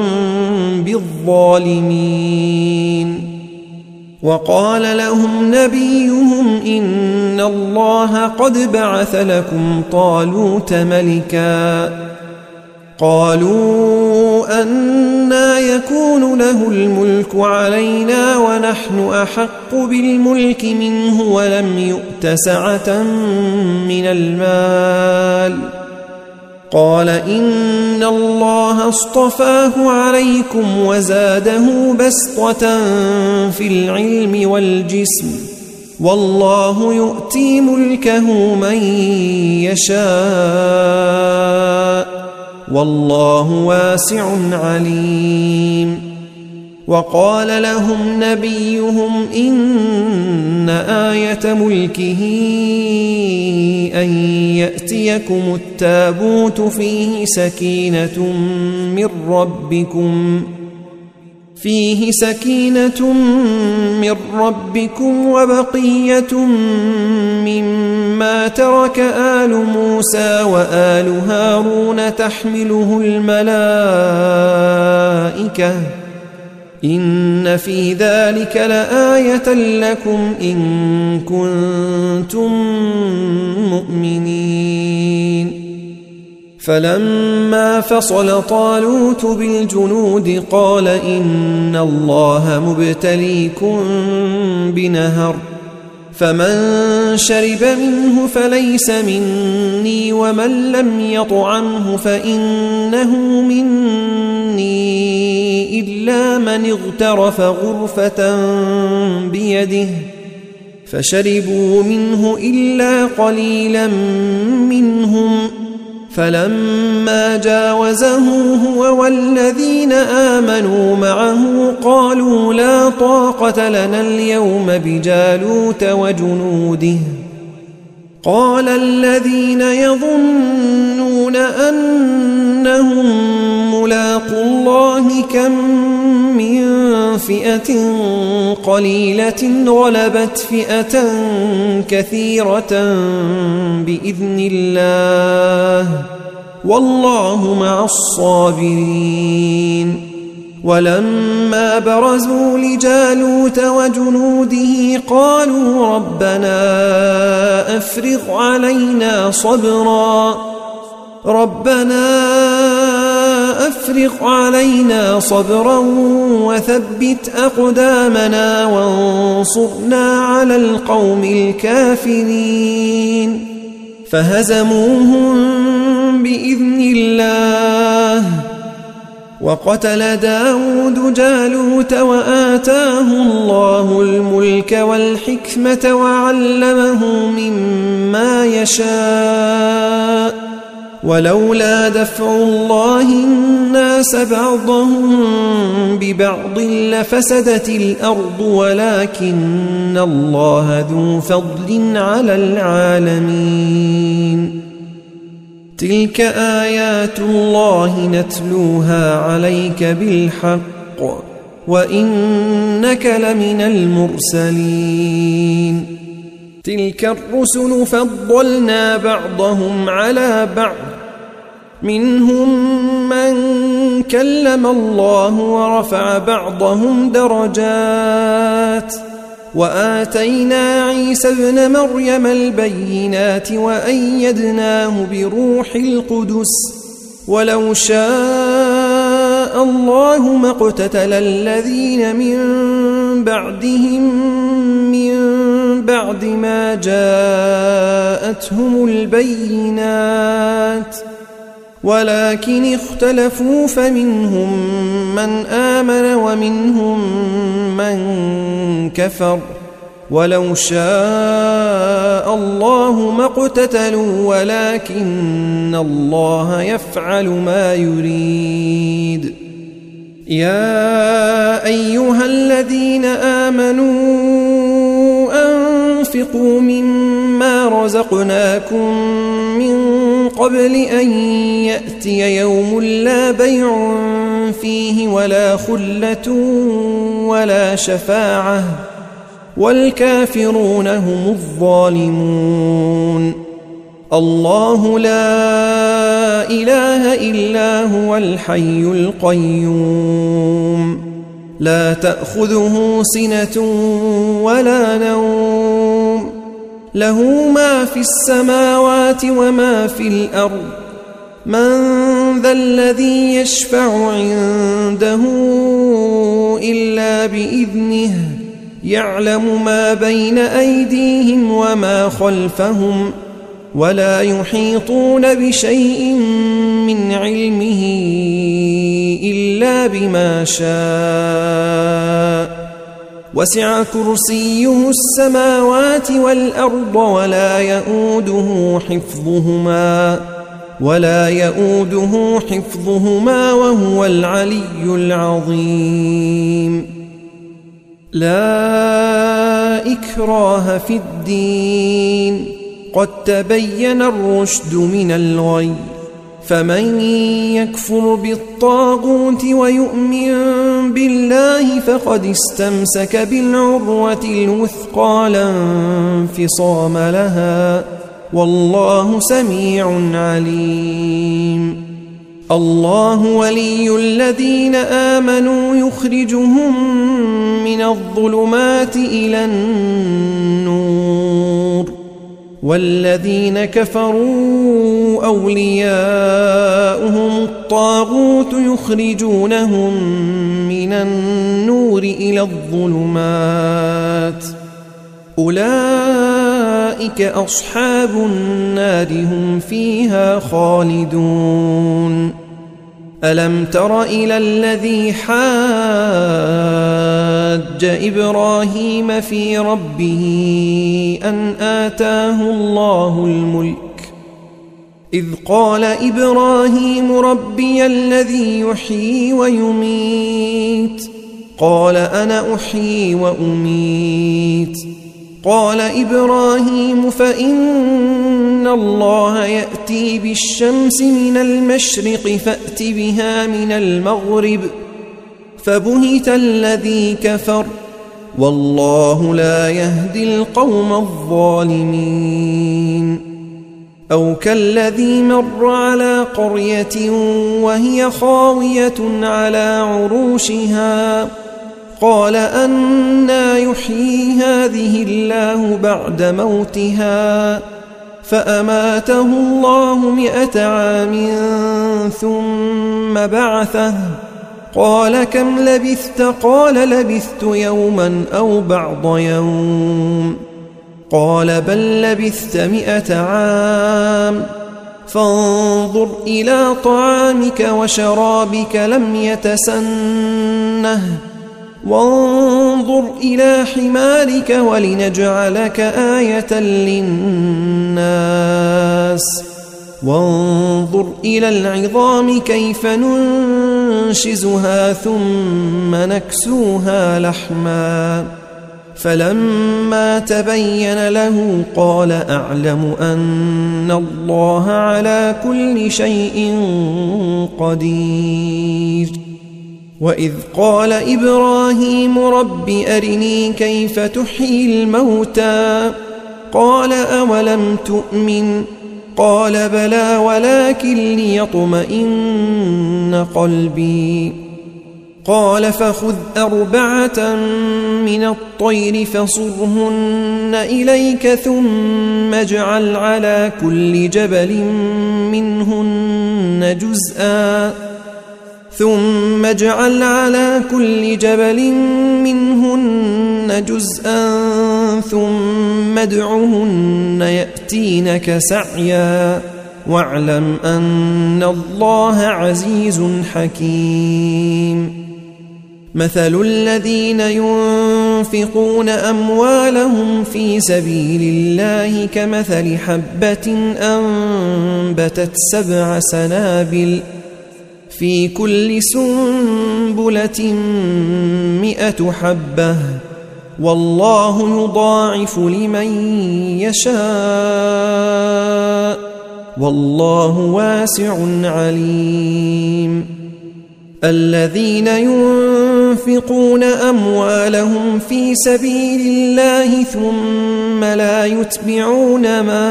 بالظالمين. وقال لهم نبيهم إن الله قد بعث لكم طالوت ملكا، قالوا أنى يكون له الملك علينا ونحن أحق بالملك منه ولم يؤت سعة من المال، قال إن الله اصطفاه عليكم وزاده بسطة في العلم والجسم، والله يؤتي ملكه من يشاء، والله واسع عليم. وقال لهم نبيهم إن آية ملكه أن يأتيكم التابوت فيه سكينة من ربكم وبقية مما ترك آل موسى وآل هارون تحمله الملائكة، إن في ذلك لآية لكم إن كنتم مؤمنين. فلما فصل طالوت بالجنود قال إن الله مبتليكم بنهر، فمن شرب منه فليس مني ومن لم يطعمه فإنه مني إلا من اغترف غرفة بيده، فشربوا منه إلا قليلا منهم، فلما جاوزه هو والذين آمنوا معه قالوا لا طاقة لنا اليوم بجالوت وجنوده، قال الذين يظنون أنهم ملاقو الله كم من فئة فئة قليلة غلبت فئة كثيرة بإذن الله والله مع الصابرين. ولما برزوا لجالوت وجنوده قالوا ربنا أفرغ علينا صبرا وثبت أقدامنا وانصرنا على القوم الكافرين. فهزموهم بإذن الله. وقتل داود جالوت وآتاه الله الملك والحكمة وعلمه مما يشاء ولولا دفع الله الناس بعضهم ببعض لفسدت الأرض ولكن الله ذو فضل على العالمين. تلك آيات الله نتلوها عليك بالحق وإنك لمن المرسلين. تلك الرسل فضلنا بعضهم على بعض منهم من كلم الله ورفع بعضهم درجات وآتينا عيسى ابن مريم البينات وأيدناه بروح القدس ولو شاء الله ما اقتتل الذين من بعدهم من بعد ما جاءتهم البينات ولكن اختلفوا فمنهم من آمن ومنهم من كفر ولو شاء الله ما اقتتلوا ولكن الله يفعل ما يريد. يا أيها الذين آمنوا أنفقوا مما رزقناكم من قبل أن يأتي يوم لا بيع فيه ولا خلة ولا شفاعة والكافرون هم الظالمون. الله لا إله إلا هو الحي القيوم لا تأخذه سنة ولا نوم له ما في السماوات وما في الأرض من ذا الذي يشفع عنده إلا بإذنه يعلم ما بين أيديهم وما خلفهم ولا يحيطون بشيء من علمه إلا بما شاء وسع كرسيه السماوات والأرض ولا يؤوده حفظهما وهو العلي العظيم. لا إكراه في الدين قد تبين الرشد من الغي فمن يكفر بالطاغوت ويؤمن بالله فقد استمسك بالعروة الوثقى لا انفصام لها والله سميع عليم. الله ولي الذين آمنوا يخرجهم من الظلمات إلى النور والذين كفروا أولياؤهم الطاغوت يخرجونهم من النور إلى الظلمات أولئك أصحاب النار هم فيها خالدون. ألم تر إلى الذي حاج إبراهيم في ربه أن آتاه الله الملك إذ قال إبراهيم ربي الذي يحيي ويميت قال أنا أحيي وأميت قال إبراهيم فإن الله يأتي بالشمس من المشرق فأت بها من المغرب فبهت الذي كفر والله لا يهدي القوم الظالمين. أو كالذي مر على قرية وهي خاوية على عروشها قال أنى يحيي هذه الله بعد موتها فأماته الله 100 عام ثم بعثه قال كم لبثت؟ قال لبثت يوما أو بعض يوم. قال بل لبثت 100 عام فانظر إلى طعامك وشرابك لم يتسنه وانظر إلى حمارك ولنجعلك آية للناس وانظر إلى العظام كيف ننشزها ثم نكسوها لحما فلما تبين له قال أعلم أن الله على كل شيء قدير. وإذ قال إبراهيم رب أرني كيف تحيي الموتى قال أولم تؤمن قال بلى ولكن ليطمئن قلبي قال فخذ 4 من الطير فصرهن إليك ثم اجعل على كل جبل منهن جزءا ثم ادعهن يأتينك سعيا واعلم أن الله عزيز حكيم. مثل الذين ينفقون أموالهم في سبيل الله كمثل حبة أنبتت 7 سنابل في كل سنبلة 100 حبة والله يضاعف لمن يشاء والله واسع عليم. الذين ينفقون أموالهم في سبيل الله ثم لا يتبعون ما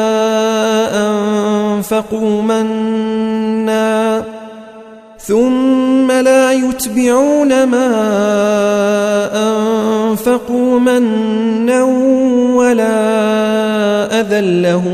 أنفقوا منا ولا أذى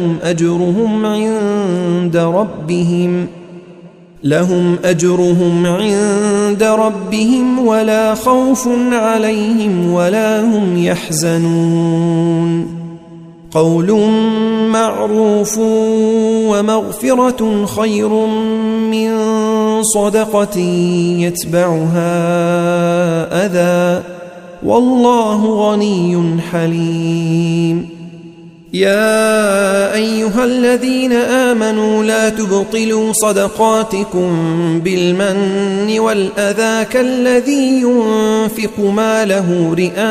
لهم أجرهم عند ربهم ولا خوف عليهم ولا هم يحزنون. قول معروف ومغفرة خير من صدقة يتبعها أذى والله غني حليم. يا أيها الذين آمنوا لا تبطلوا صدقاتكم بالمن والأذى كالذي ينفق ماله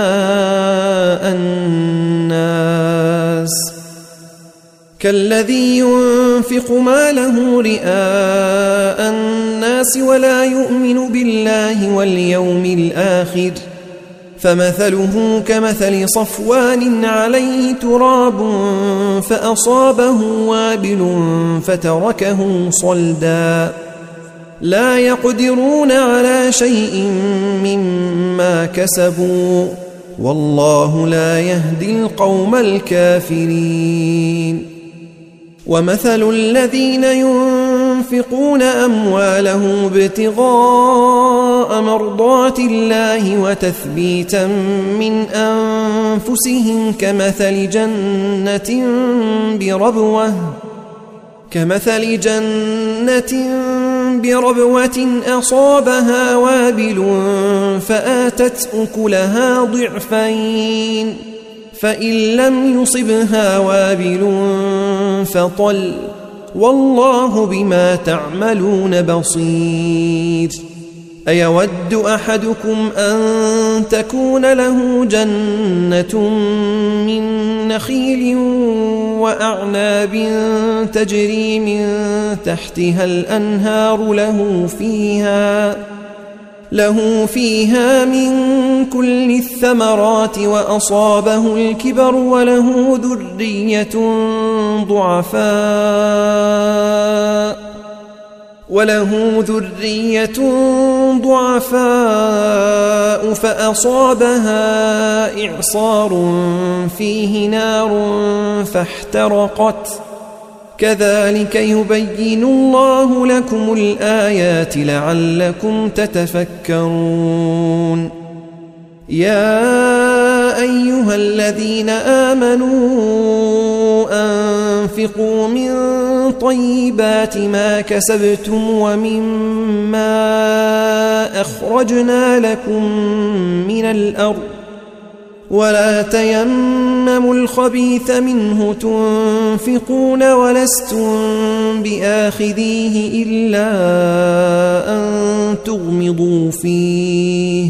رئاء الناس ولا يؤمن بالله واليوم الآخر فمثله كمثل صفوان عليه تراب فأصابه وابل فتركه صلدا لا يقدرون على شيء مما كسبوا والله لا يهدي القوم الكافرين. ومثل الذين ينفقون أموالهم ابتغاء مرضات الله وتثبيتا من أنفسهم كمثل جنة بربوة أصابها وابل فآتت أكلها ضعفين فإن لم يصبها وابل فطل والله بما تعملون بصير. أيود أحدكم أن تكون له جنة من نخيل وأعناب تجري من تحتها الأنهار له فيها من كل الثمرات وأصابه الكبر وله ذرية ضعفاء فأصابها إعصار فيه نار فاحترقت كذلك يبين الله لكم الآيات لعلكم تتفكرون يا أيها الذين آمنوا أنفقوا من طيبات ما كسبتم ومما أخرجنا لكم من الأرض ولا تيمموا الخبيث منه تنفقون ولستم بآخذيه إلا أن تغمضوا فيه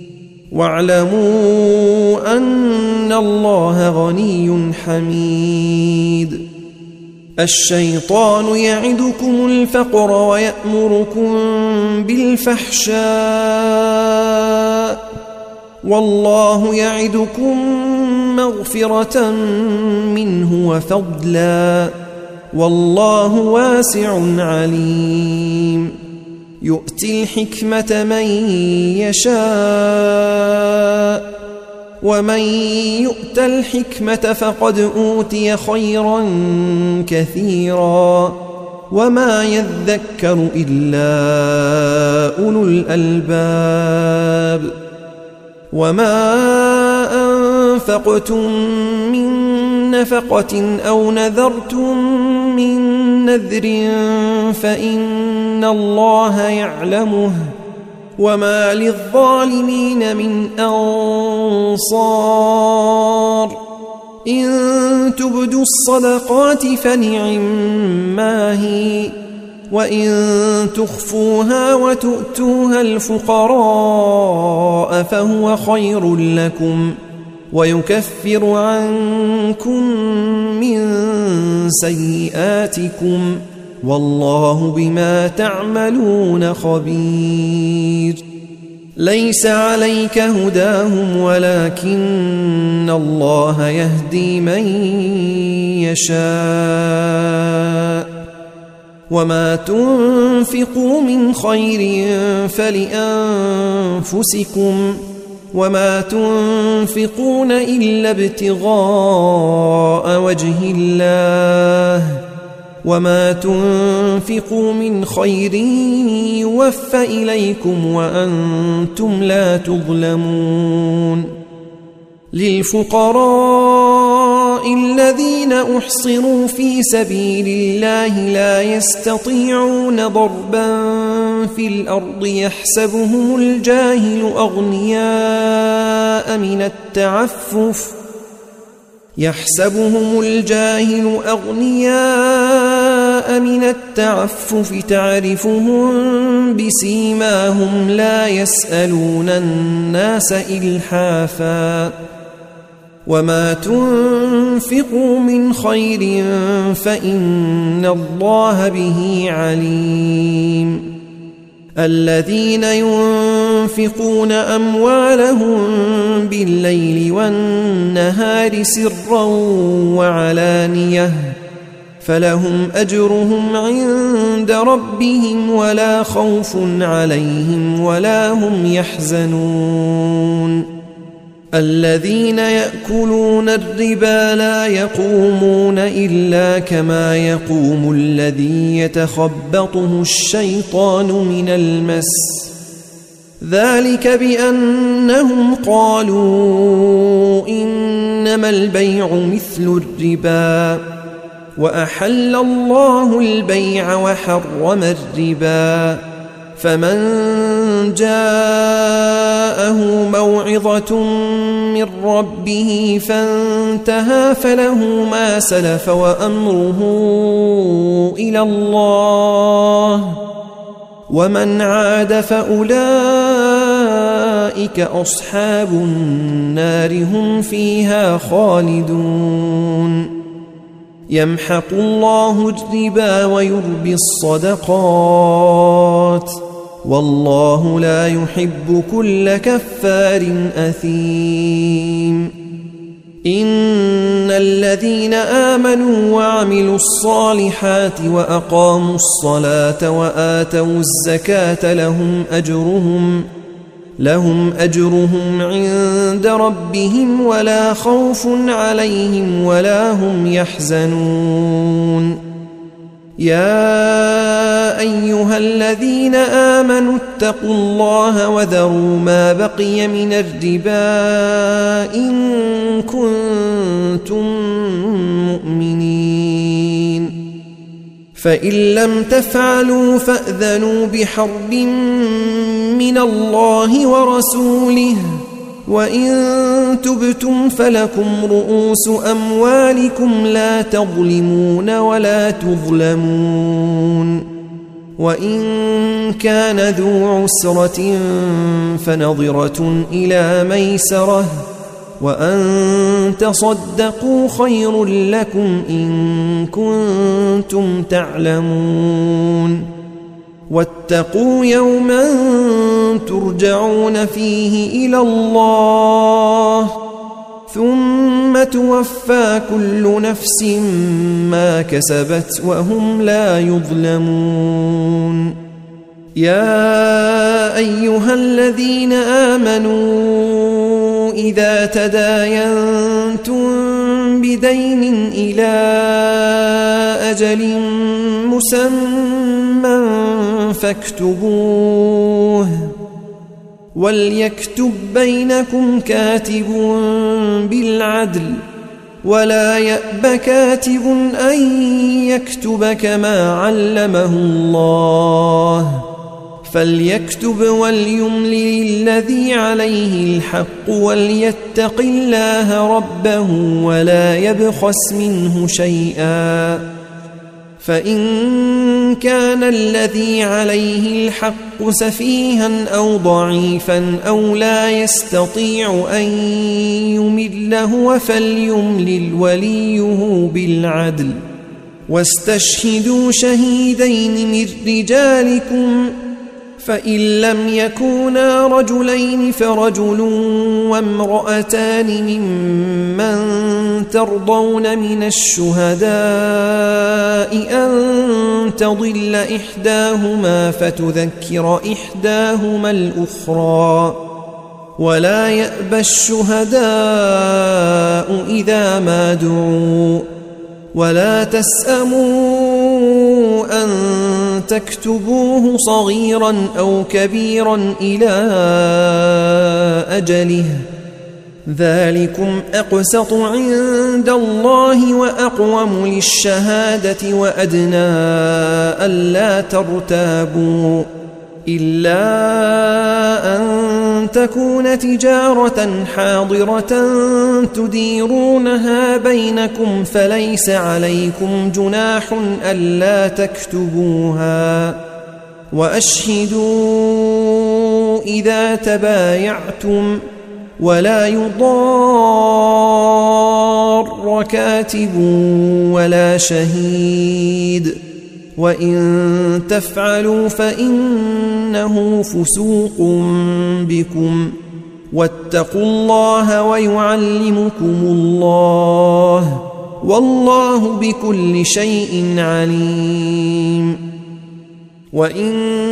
واعلموا أن الله غني حميد الشيطان يعدكم الفقر ويأمركم بالفحشاء والله يعدكم مغفرة منه وفضلا والله واسع عليم يؤتي الحكمة من يشاء ومن يؤت الحكمة فقد أوتي خيرا كثيرا وما يذكر إلا أولو الألباب وما أنفقتم من نفقة أو نذرتم من نذر فإن الله يعلمه وما للظالمين من أنصار إن تبدوا الصدقات فنعما هي وإن تخفوها وتؤتوها الفقراء فهو خير لكم ويكفر عنكم من سيئاتكم والله بما تعملون خبير ليس عليك هداهم ولكن الله يهدي من يشاء وما تنفقوا من خير فلأنفسكم وما تنفقون إلا ابتغاء وجه الله وما تنفقوا من خير يوفى إليكم وأنتم لا تظلمون للفقراء الذين أحصروا في سبيل الله لا يستطيعون ضربا في الأرض يحسبهم الجاهل أغنياء من التعفف تعرفهم بسيماهم لا يسألون الناس إلحافا وما تنفقوا من خير فإن الله به عليم الذين ينفقون أموالهم بالليل والنهار سرا وعلانية فلهم أجرهم عند ربهم ولا خوف عليهم ولا هم يحزنون الذين يأكلون الربا لا يقومون إلا كما يقوم الذي يتخبطه الشيطان من المس ذلك بأنهم قالوا إنما البيع مثل الربا وأحل الله البيع وحرم الربا فمن جاءه موعظة من ربه فانتهى فله ما سلف وأمره إلى الله ومن عاد فأولئك أصحاب النار هم فيها خالدون يمحق الله الربا ويربي الصدقات والله لا يحب كل كفار أثيم. إن الذين آمنوا وعملوا الصالحات وأقاموا الصلاة وآتوا الزكاة لهم أجرهم عند ربهم ولا خوف عليهم ولا هم يحزنون. يا أيها الذين آمنوا اتقوا الله وذروا ما بقي من الربا إن كنتم مؤمنين، فإن لم تفعلوا فأذنوا بحرب من الله ورسوله، وإن تبتم فلكم رؤوس أموالكم لا تظلمون ولا تظلمون. وإن كان ذو عسرة فنظرة إلى ميسرة، وأن تصدقوا خير لكم إن كنتم تعلمون. واتقوا يوما ترجعون فيه إلى الله ثم توفى كل نفس ما كسبت وهم لا يظلمون. يا أيها الذين آمنوا إذا تداينتم بدين إلى أجل مسمى فاكتبوه، وليكتب بينكم كاتب بالعدل، ولا يأب كاتب أن يكتب كما علمه الله، فليكتب وليملل الذي عليه الحق وليتق الله ربه ولا يبخس منه شيئا، فإن كان الذي عليه الحق سفيها أو ضعيفا أو لا يستطيع أن يمل هو فليملل وليه بالعدل، واستشهدوا شهيدين من رجالكم، فإن لم يكونا رجلين فرجل وامرأتان ممن ترضون من الشهداء أن تضل إحداهما فتذكر إحداهما الأخرى، ولا يأبى الشهداء إذا ما دعوا، ولا تسأموا أن تكتبوه صغيرا أو كبيرا إلى أجله، ذلكم أقسط عند الله وأقوم للشهادة وأدنى ألا ترتابوا، إلا أن تكون تجارة حاضرة تديرونها بينكم فليس عليكم جناح ألا تكتبوها، وأشهدوا إذا تبايعتم، ولا يضار كاتب ولا شهيد، وإن تفعلوا فإنه فسوق بكم، واتقوا الله ويعلمكم الله، والله بكل شيء عليم. وإن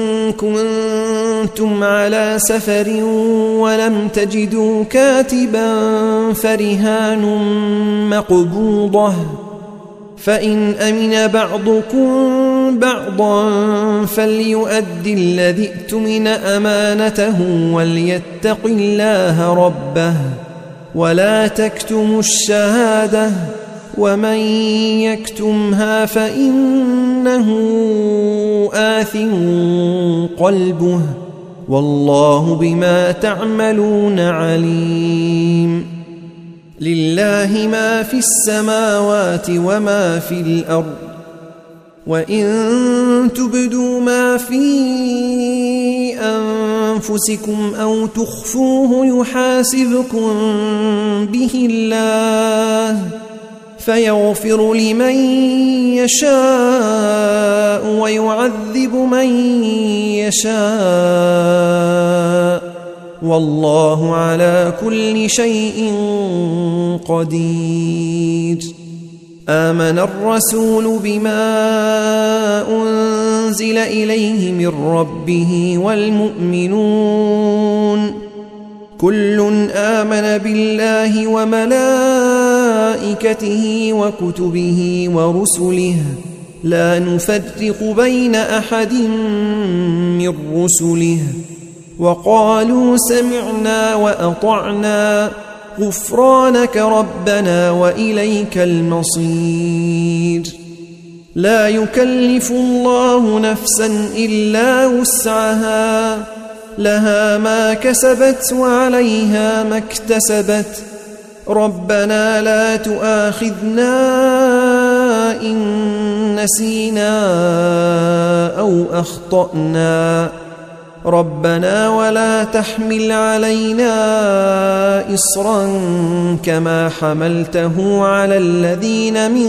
كنتم على سفر ولم تجدوا كاتبا فرهان مقبوضة، فإن أمن بعضكم بعضا فليؤدي الذي اؤتمن أمانته وليتق الله ربه، ولا تكتموا الشهادة، ومن يكتمها فإنه آثم قلبه، والله بما تعملون عليم. لله ما في السماوات وما في الأرض، وإن تبدوا ما في أنفسكم أو تخفوه يحاسبكم به الله، فيغفر لمن يشاء ويعذب من يشاء والله على كل شيء قدير. آمن الرسول بما أنزل إليه من ربه والمؤمنون كل آمن بالله وملائكته وكتبه ورسله لا نفرق بين أحد من رسله وقالوا سمعنا وأطعنا غفرانك ربنا وإليك المصير. لا يكلف الله نفسا إلا وسعها لها ما كسبت وعليها ما اكتسبت ربنا لا تؤاخذنا إن نسينا أو أخطأنا ربنا ولا تحمل علينا إصرا كما حملته على الذين من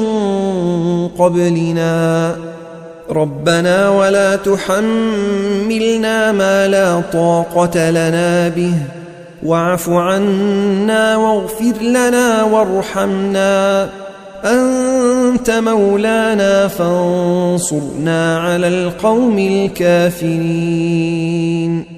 قبلنا ربنا ولا تحملنا ما لا طاقة لنا به واعف عنا واغفر لنا وارحمنا أنت مولانا فانصرنا على القوم الكافرين.